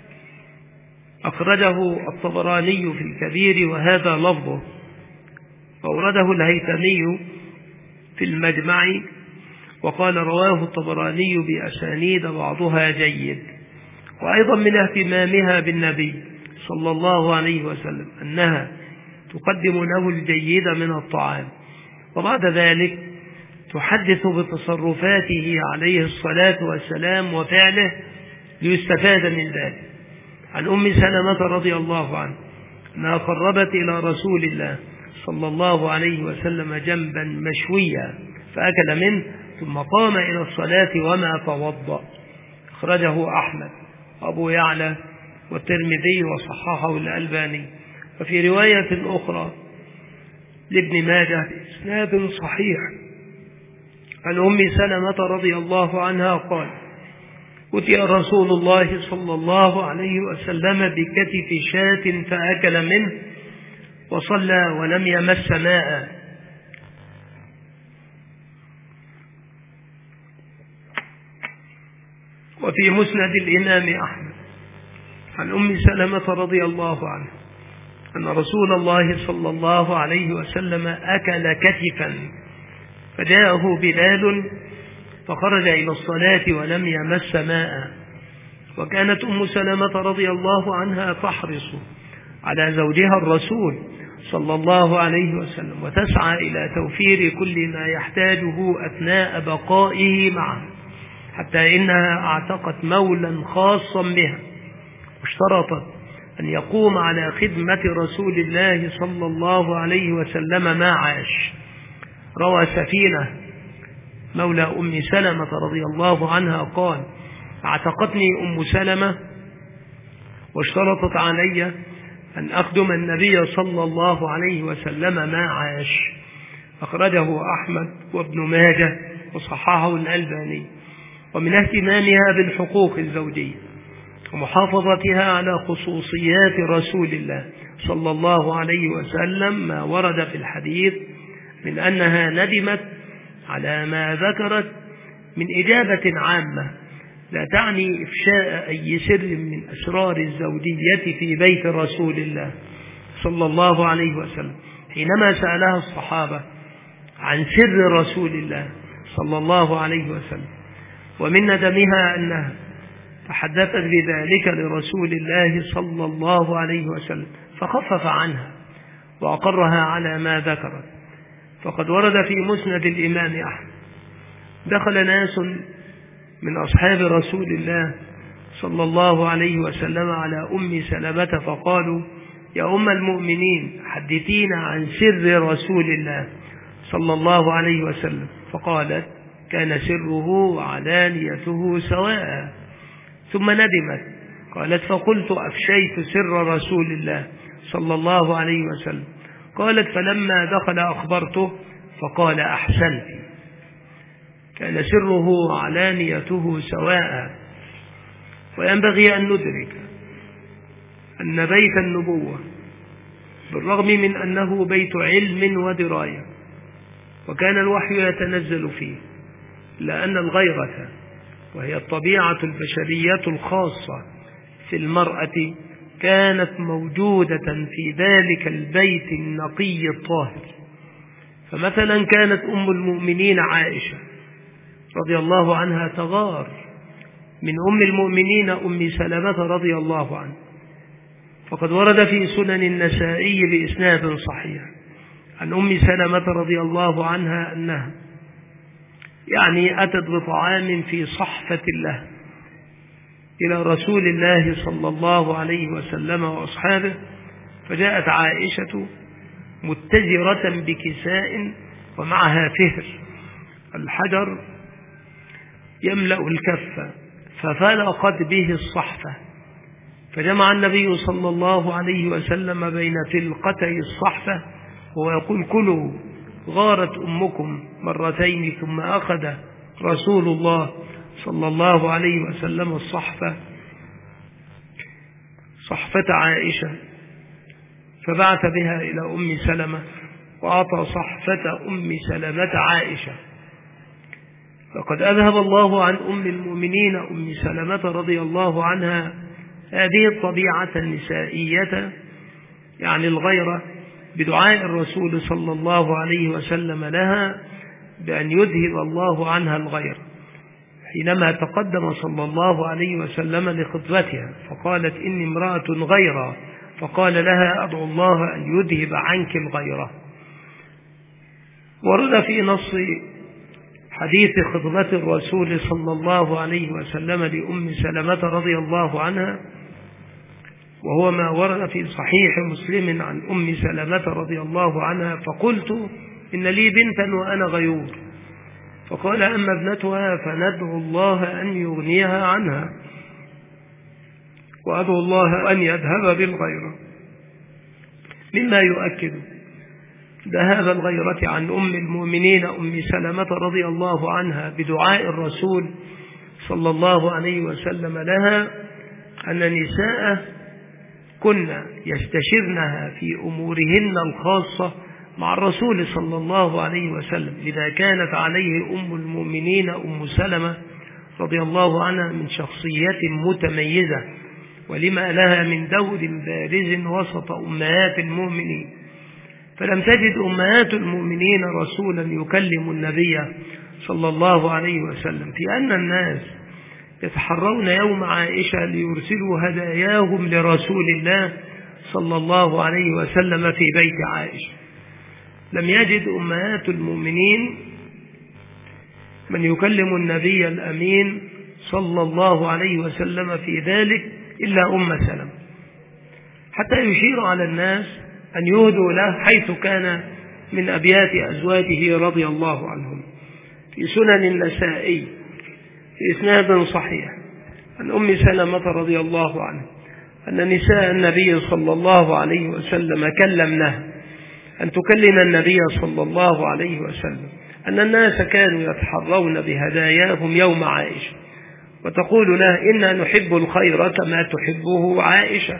أخرجه الطبراني في الكبير وهذا لفظه، وأورده الهيثمي في المجمع، وقال: رواه الطبراني بأسانيد بعضها جيد. وأيضا من اهتمامها بالنبي صلى الله عليه وسلم أنها تقدم له الجيد من الطعام، وبعد ذلك تحدث بتصرفاته عليه الصلاة والسلام وفعله ليستفاد من ذلك. عن أم سلمة رضي الله عنها أنها قربت إلى رسول الله صلى الله عليه وسلم جنبا مشويا فأكل منه ثم قام إلى الصلاة وما توضأ. أخرجه أحمد وأبو يعلى والترمذي وصححه الألباني. وفي رواية أخرى لابن ماجه بإسناد صحيح عن أم سلمة رضي الله عنها قال: أتي رسول الله صلى الله عليه وسلم بكتف شاة فأكل منه وصلى ولم يمس ماء. وفي مسند الإمام أحمد عن أم سلمة رضي الله عنها أن رسول الله صلى الله عليه وسلم أكل كتفا فجاءه بلال فخرج إلى الصلاة ولم يمس ماء. وكانت أم سلمة رضي الله عنها تحرص على زوجها الرسول صلى الله عليه وسلم وتسعى إلى توفير كل ما يحتاجه أثناء بقائه معه، حتى إنها اعتقت مولا خاصا بها واشترطت أن يقوم على خدمة رسول الله صلى الله عليه وسلم ما عاش. روى سفينة مولى أم سلمة رضي الله عنها قال: اعتقتني أم سلمة واشترطت علي أن أخدم النبي صلى الله عليه وسلم ما عاش. أخرجه أحمد وابن ماجه وصححه الألباني. ومن اهتمامها بالحقوق الزوجية ومحافظتها على خصوصيات رسول الله صلى الله عليه وسلم ما ورد في الحديث من أنها ندمت على ما ذكرت من إجابة عامة لا تعني إفشاء أي سر من أسرار الزوجية في بيت رسول الله صلى الله عليه وسلم، حينما سألها الصحابة عن سر رسول الله صلى الله عليه وسلم. ومن ندمها أنها تحدثت بذلك لرسول الله صلى الله عليه وسلم فخفف عنها وأقرها على ما ذكرت. فقد ورد في مسند الإمام أحمد: دخل ناس من أصحاب رسول الله صلى الله عليه وسلم على أم سلمة فقالوا: يا أم المؤمنين، حدثينا عن سر رسول الله صلى الله عليه وسلم. فقالت: كان سره وعلانيته سواء. ثم ندمت قالت: فقلت: أفشيت سر رسول الله صلى الله عليه وسلم. قالت: فلما دخل أخبرته فقال: أحسنت، كان سره وعلانيته سواء. وينبغي أن ندرك أن بيت النبوة بالرغم من أنه بيت علم ودراية وكان الوحي يتنزل فيه، لأن الغيرة وهي الطبيعة البشرية الخاصة في المرأة كانت موجودة في ذلك البيت النقي الطاهر. فمثلا كانت أم المؤمنين عائشة رضي الله عنها تغار من أم المؤمنين أم سلمة رضي الله عنها. فقد ورد في سنن النسائي بإسناد صحيح عن أم سلمة رضي الله عنها أنها يعني أتت بطعام في صحفة له إلى رسول الله صلى الله عليه وسلم وأصحابه، فجاءت عائشة متجرة بكساء ومعها فهر الحجر يملأ الكفة، ففلقت به الصحفة، فجمع النبي صلى الله عليه وسلم بين فلقتي الصحفة وهو يقول: كلوا غارت أمكم مرتين ثم أخذ رسول الله صلى الله عليه وسلم الصحفة صحفة عائشة فبعث بها إلى أم سلمة وأعطى صحفة أم سلمة عائشة. فقد أذهب الله عن أم المؤمنين أم سلمة رضي الله عنها هذه الطبيعة النسائية يعني الغيرة بدعاء الرسول صلى الله عليه وسلم لها بأن يذهب الله عنها الغير حينما تقدم صلى الله عليه وسلم لخطبتها فقالت إني امرأة غيرة فقال لها أدعو الله أن يذهب عنك الغيرة. ورد في نص حديث خطبة الرسول صلى الله عليه وسلم لأم سلمة رضي الله عنها وهو ما ورد في صحيح مسلم عن أم سلمة رضي الله عنها فقلت إن لي بنتا وأنا غيور فقال أما ابنتها فندعو الله أن يغنيها عنها وأدعو الله أن يذهب بالغيرة مما يؤكد ذهاب الغيرة عن أم المؤمنين أم سلمة رضي الله عنها بدعاء الرسول صلى الله عليه وسلم لها أن نساء كنا يستشرنها في أمورهن الخاصة مع الرسول صلى الله عليه وسلم إذا كانت عليه أم المؤمنين أم سلمة رضي الله عنها من شخصية متميزة ولما لها من دور بارز وسط أمهات المؤمنين. فلم تجد أمهات المؤمنين رسولا يكلم النبي صلى الله عليه وسلم في أن الناس يتحرون يوم عائشة ليرسلوا هداياهم لرسول الله صلى الله عليه وسلم في بيت عائشة. لم يجد أمهات المؤمنين من يكلم النبي الأمين صلى الله عليه وسلم في ذلك إلا أم سلمة حتى يشير على الناس أن يهدوا له حيث كان من أبيات أزواجه رضي الله عنهم في سنن النسائي في إسناد صحيح عن أم سلمة رضي الله عنها أن نساء النبي صلى الله عليه وسلم كلمناه أن تكلم النبي صلى الله عليه وسلم أن الناس كانوا يتحرون بهداياهم يوم عائشة وتقول له إنا نحب الخير كما تحبه عائشة.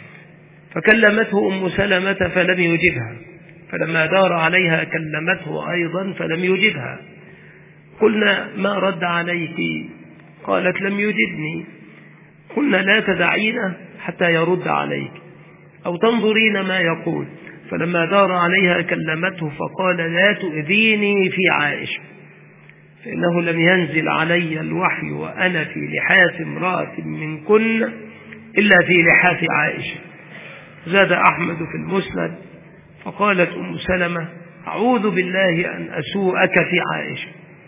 فكلمته أم سلمة فلم يجبها فلما دار عليها كلمته أيضا فلم يجبها. قلنا ما رد عليك؟ قالت لم يجبني. قلنا لا تدعين حتى يرد عليك أو تنظرين ما يقول. فلما دار عليها كلمته فقال لا تؤذيني في عائشة فإنه لم ينزل علي الوحي وأنا في لحاف امرأة منكن إلا في لحاف عائشة. زاد أحمد في المسند فقالت أم سلمة أعوذ بالله أن أسوءك في عائشة.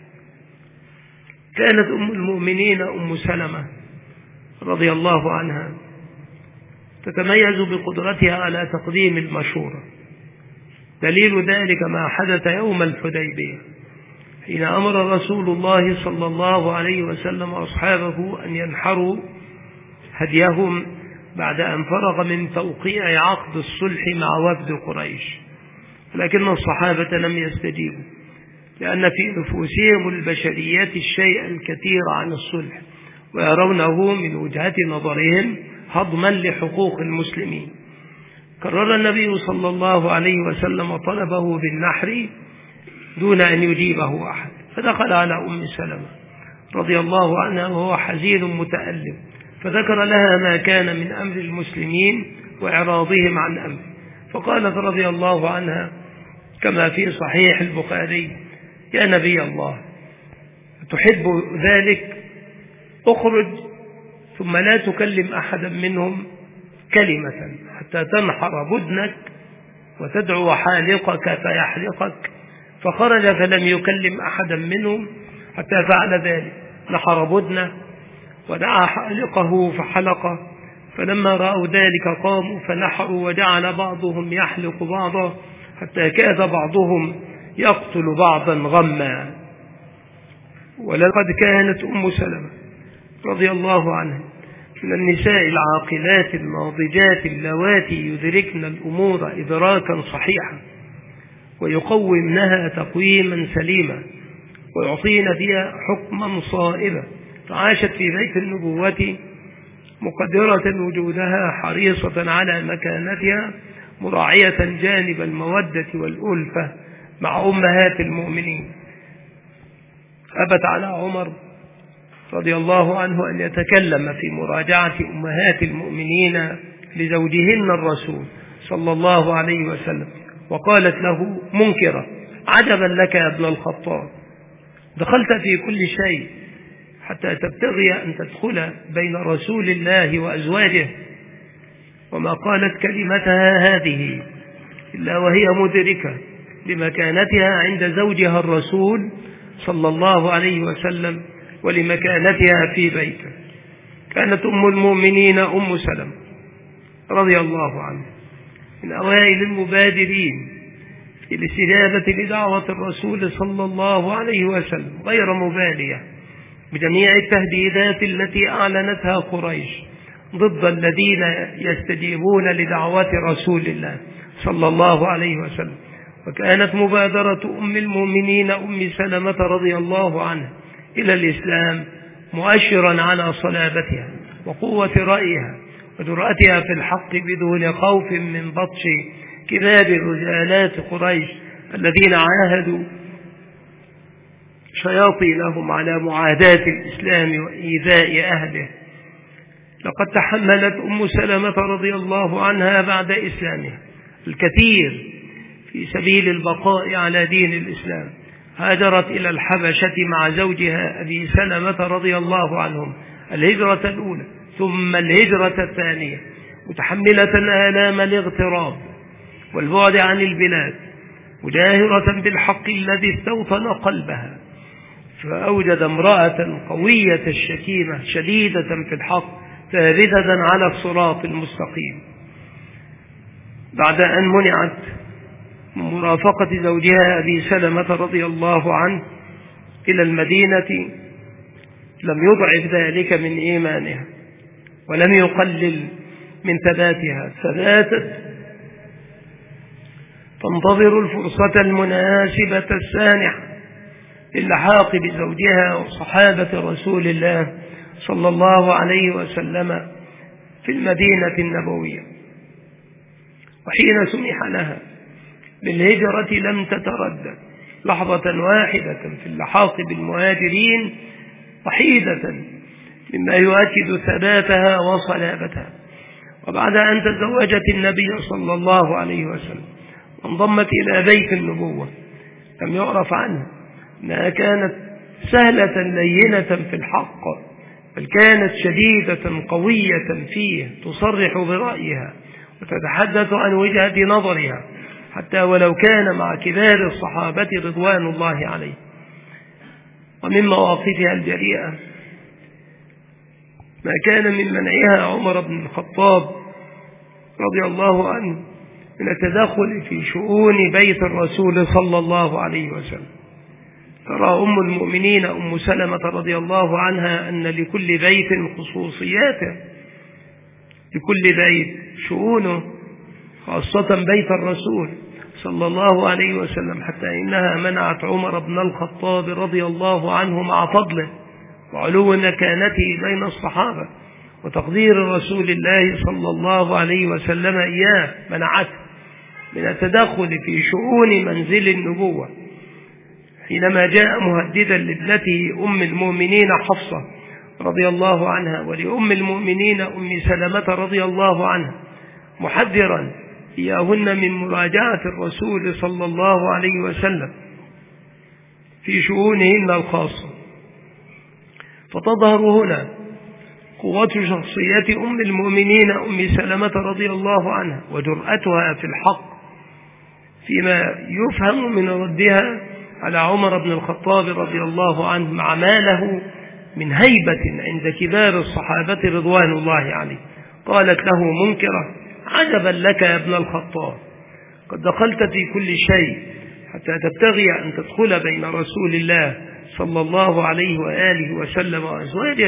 كانت أم المؤمنين أم سلمة رضي الله عنها تتميز بقدرتها على تقديم المشورة. دليل ذلك ما حدث يوم الحديبية حين أمر رسول الله صلى الله عليه وسلم أصحابه أن ينحروا هديهم بعد أن فرغ من توقيع عقد الصلح مع وفد قريش، لكن الصحابة لم يستجيبوا لأن في نفوسهم البشريات الشيء الكثير عن الصلح ويرونه من وجهة نظرهم هضما لحقوق المسلمين. كرر النبي صلى الله عليه وسلم طلبه بالنحر دون أن يجيبه أحد، فدخل على أم سلمة رضي الله عنها وهو حزين متألم فذكر لها ما كان من أمر المسلمين وإعراضهم عن أمر. فقالت رضي الله عنها كما في صحيح البخاري يا نبي الله تحب ذلك؟ اخرج ثم لا تكلم أحدا منهم كلمة حتى تنحر بدنك وتدعو حالقك فيحلقك. فخرج فلم يكلم أحدا منهم حتى فعل ذلك، نحر بدنه ودعا حالقه فحلقه. فلما رأوا ذلك قاموا فنحروا وجعل بعضهم يحلق بعضا حتى كاد بعضهم يقتل بعضا غما. ولقد كانت أم سلمة رضي الله عنها من النساء العاقلات الناضجات اللواتي يدركن الأمور إدراكا صحيحا، ويقومنها تقويما سليما ويعطينا فيها حكما صائبا. فعاشت في بيت النبوة مقدرة وجودها حريصة على مكانتها مراعية جانب المودة والألفة مع أمهات المؤمنين. أبت على عمر رضي الله عنه أن يتكلم في مراجعة أمهات المؤمنين لزوجهن الرسول صلى الله عليه وسلم، وقالت له منكرة: عجبا لك يا ابن الخطاب، دخلت في كل شيء حتى تبتغي أن تدخل بين رسول الله وأزواجه، وما قالت كلمتها هذه إلا وهي مدركة لمكانتها عند زوجها الرسول صلى الله عليه وسلم ولمكانتها في بيته. كانت أم المؤمنين أم سلمة رضي الله عنها من أوائل المبادرين في الاستجابة لدعوة الرسول صلى الله عليه وسلم، غير مبالية بجميع التهديدات التي أعلنتها قريش ضد الذين يستجيبون لدعوة رسول الله صلى الله عليه وسلم. وكانت مبادرة أم المؤمنين أم سلمة رضي الله عنها إلى الإسلام مؤشرا على صلابتها وقوة رأيها وجرأتها في الحق بدون خوف من بطش كبار رجالات قريش الذين عاهدوا شياطينهم على معاداة الإسلام وإيذاء أهله. لقد تحملت أم سلمة رضي الله عنها بعد إسلامها الكثير في سبيل البقاء على دين الإسلام. هاجرت إلى الحبشة مع زوجها أبي سلمة رضي الله عنهم الهجرة الأولى ثم الهجرة الثانية، متحملة آلام الاغتراب والبعد عن البلاد، مجاهرة بالحق الذي استوطن قلبها، فأوجد امرأة قوية الشكيمة شديدة في الحق ثابتة على الصراط المستقيم. بعد أن منعت من مرافقة زوجها أبي سلمة رضي الله عنه إلى المدينة لم يضعف ذلك من إيمانها ولم يقلل من ثباتها، فباتت تنتظر الفرصة المناسبة السانحة للحاق بزوجها وصحابة رسول الله صلى الله عليه وسلم في المدينة النبوية. وحين سمح لها بالهجرة لم تتردد لحظة واحدة في اللحاق بالمهاجرين وحيدة مما يؤكد ثباتها وصلابتها. وبعد أن تزوجت النبي صلى الله عليه وسلم وانضمت إلى بيت النبوة لم يعرف عنها أنها كانت سهلة لينة في الحق، بل كانت شديدة قوية فيه تصرح برأيها وتتحدث عن وجهة نظرها حتى ولو كان مع كبار الصحابة رضوان الله عليه. ومن مواقفها الجريئة ما كان من منعها عمر بن الخطاب رضي الله عنه من التدخل في شؤون بيت الرسول صلى الله عليه وسلم. ترى أم المؤمنين أم سلمة رضي الله عنها أن لكل بيت خصوصياته، لكل بيت شؤونه، خاصة بيت الرسول صلى الله عليه وسلم، حتى إنها منعت عمر بن الخطاب رضي الله عنه مع فضله وعلو مكانته بين الصحابة وتقدير رسول الله صلى الله عليه وسلم إياه، منعته من التدخل في شؤون منزل النبوة حينما جاء مهددا لابنته أم المؤمنين حفصة رضي الله عنها ولأم المؤمنين أم سلمة رضي الله عنها، محذرا إياهن من مراجعة الرسول صلى الله عليه وسلم في شؤونهن الخاصة. فتظهر هنا قوة شخصية أم المؤمنين أم سلمة رضي الله عنها وجرأتها في الحق فيما يفهم من ردها على عمر بن الخطاب رضي الله عنه مع ما له من هيبة عند كبار الصحابة رضوان الله عليه. قالت له منكرة: عجبا لك يا ابن الخطاب، قد دخلت في كل شيء حتى تبتغي أن تدخل بين رسول الله صلى الله عليه وآله وسلم وأزواجه.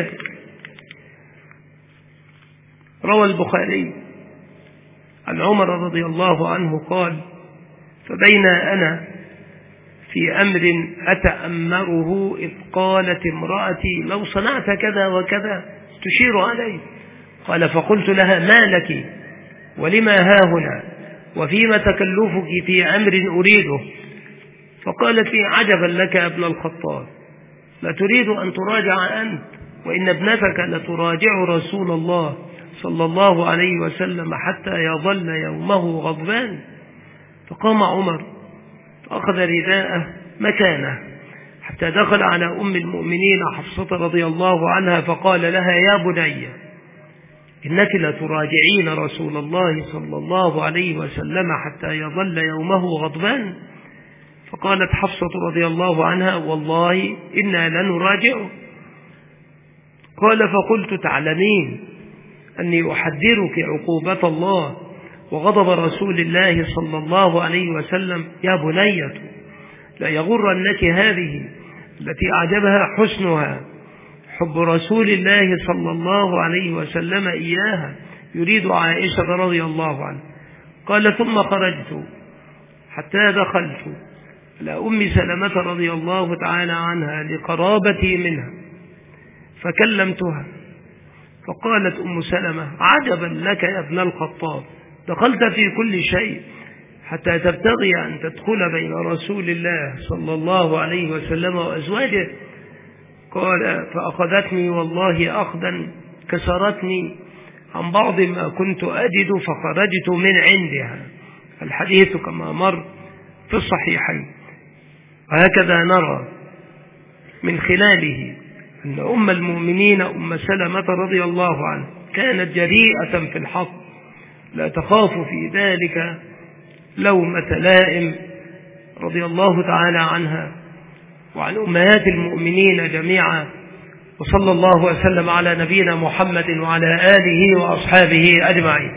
روى البخاري عن عمر رضي الله عنه قال: فبين أنا في أمر أتأمره إذ قالت امرأتي لو صنعت كذا وكذا تشير علي. قال فقلت لها ما لك ولما هاهنا وفيما تكلفك في أمر أريده؟ فقالت لي عجبا لك يا ابن الخطاب، لا تريد أن تراجع أنت وإن ابنتك لتراجع رسول الله صلى الله عليه وسلم حتى يظل يومه غضبان. فقام عمر فأخذ رداءه مكانه حتى دخل على أم المؤمنين حفصة رضي الله عنها فقال لها يا بني إنك لتراجعين رسول الله صلى الله عليه وسلم حتى يظل يومه غضبان. فقالت حفصة رضي الله عنها والله إنا لنراجعه. قال فقلت تعلمين أني أحذرك عقوبة الله وغضب رسول الله صلى الله عليه وسلم. يا بنية لا يغرنك هذه التي أعجبها حسنها حب رسول الله صلى الله عليه وسلم إياها يريد عائشة رضي الله عنها. قال ثم خرجت حتى دخلت على أم سلمة رضي الله تعالى عنها لقرابتي منها فكلمتها فقالت أم سلمة عجبا لك يا ابن الخطاب، دخلت في كل شيء حتى تبتغي أن تدخل بين رسول الله صلى الله عليه وسلم وأزواجه. قال فأخذتني والله أخذا كسرتني عن بعض ما كنت أجد فخرجت من عندها. الحديث كما مر في الصحيحين. وهكذا نرى من خلاله أن أم المؤمنين أم سلمة رضي الله عنها كانت جريئة في الحق لا تخاف في ذلك لومة لائم رضي الله تعالى عنها وعن أمهات المؤمنين جميعا. وصلى الله وسلم على نبينا محمد وعلى آله وأصحابه أجمعين.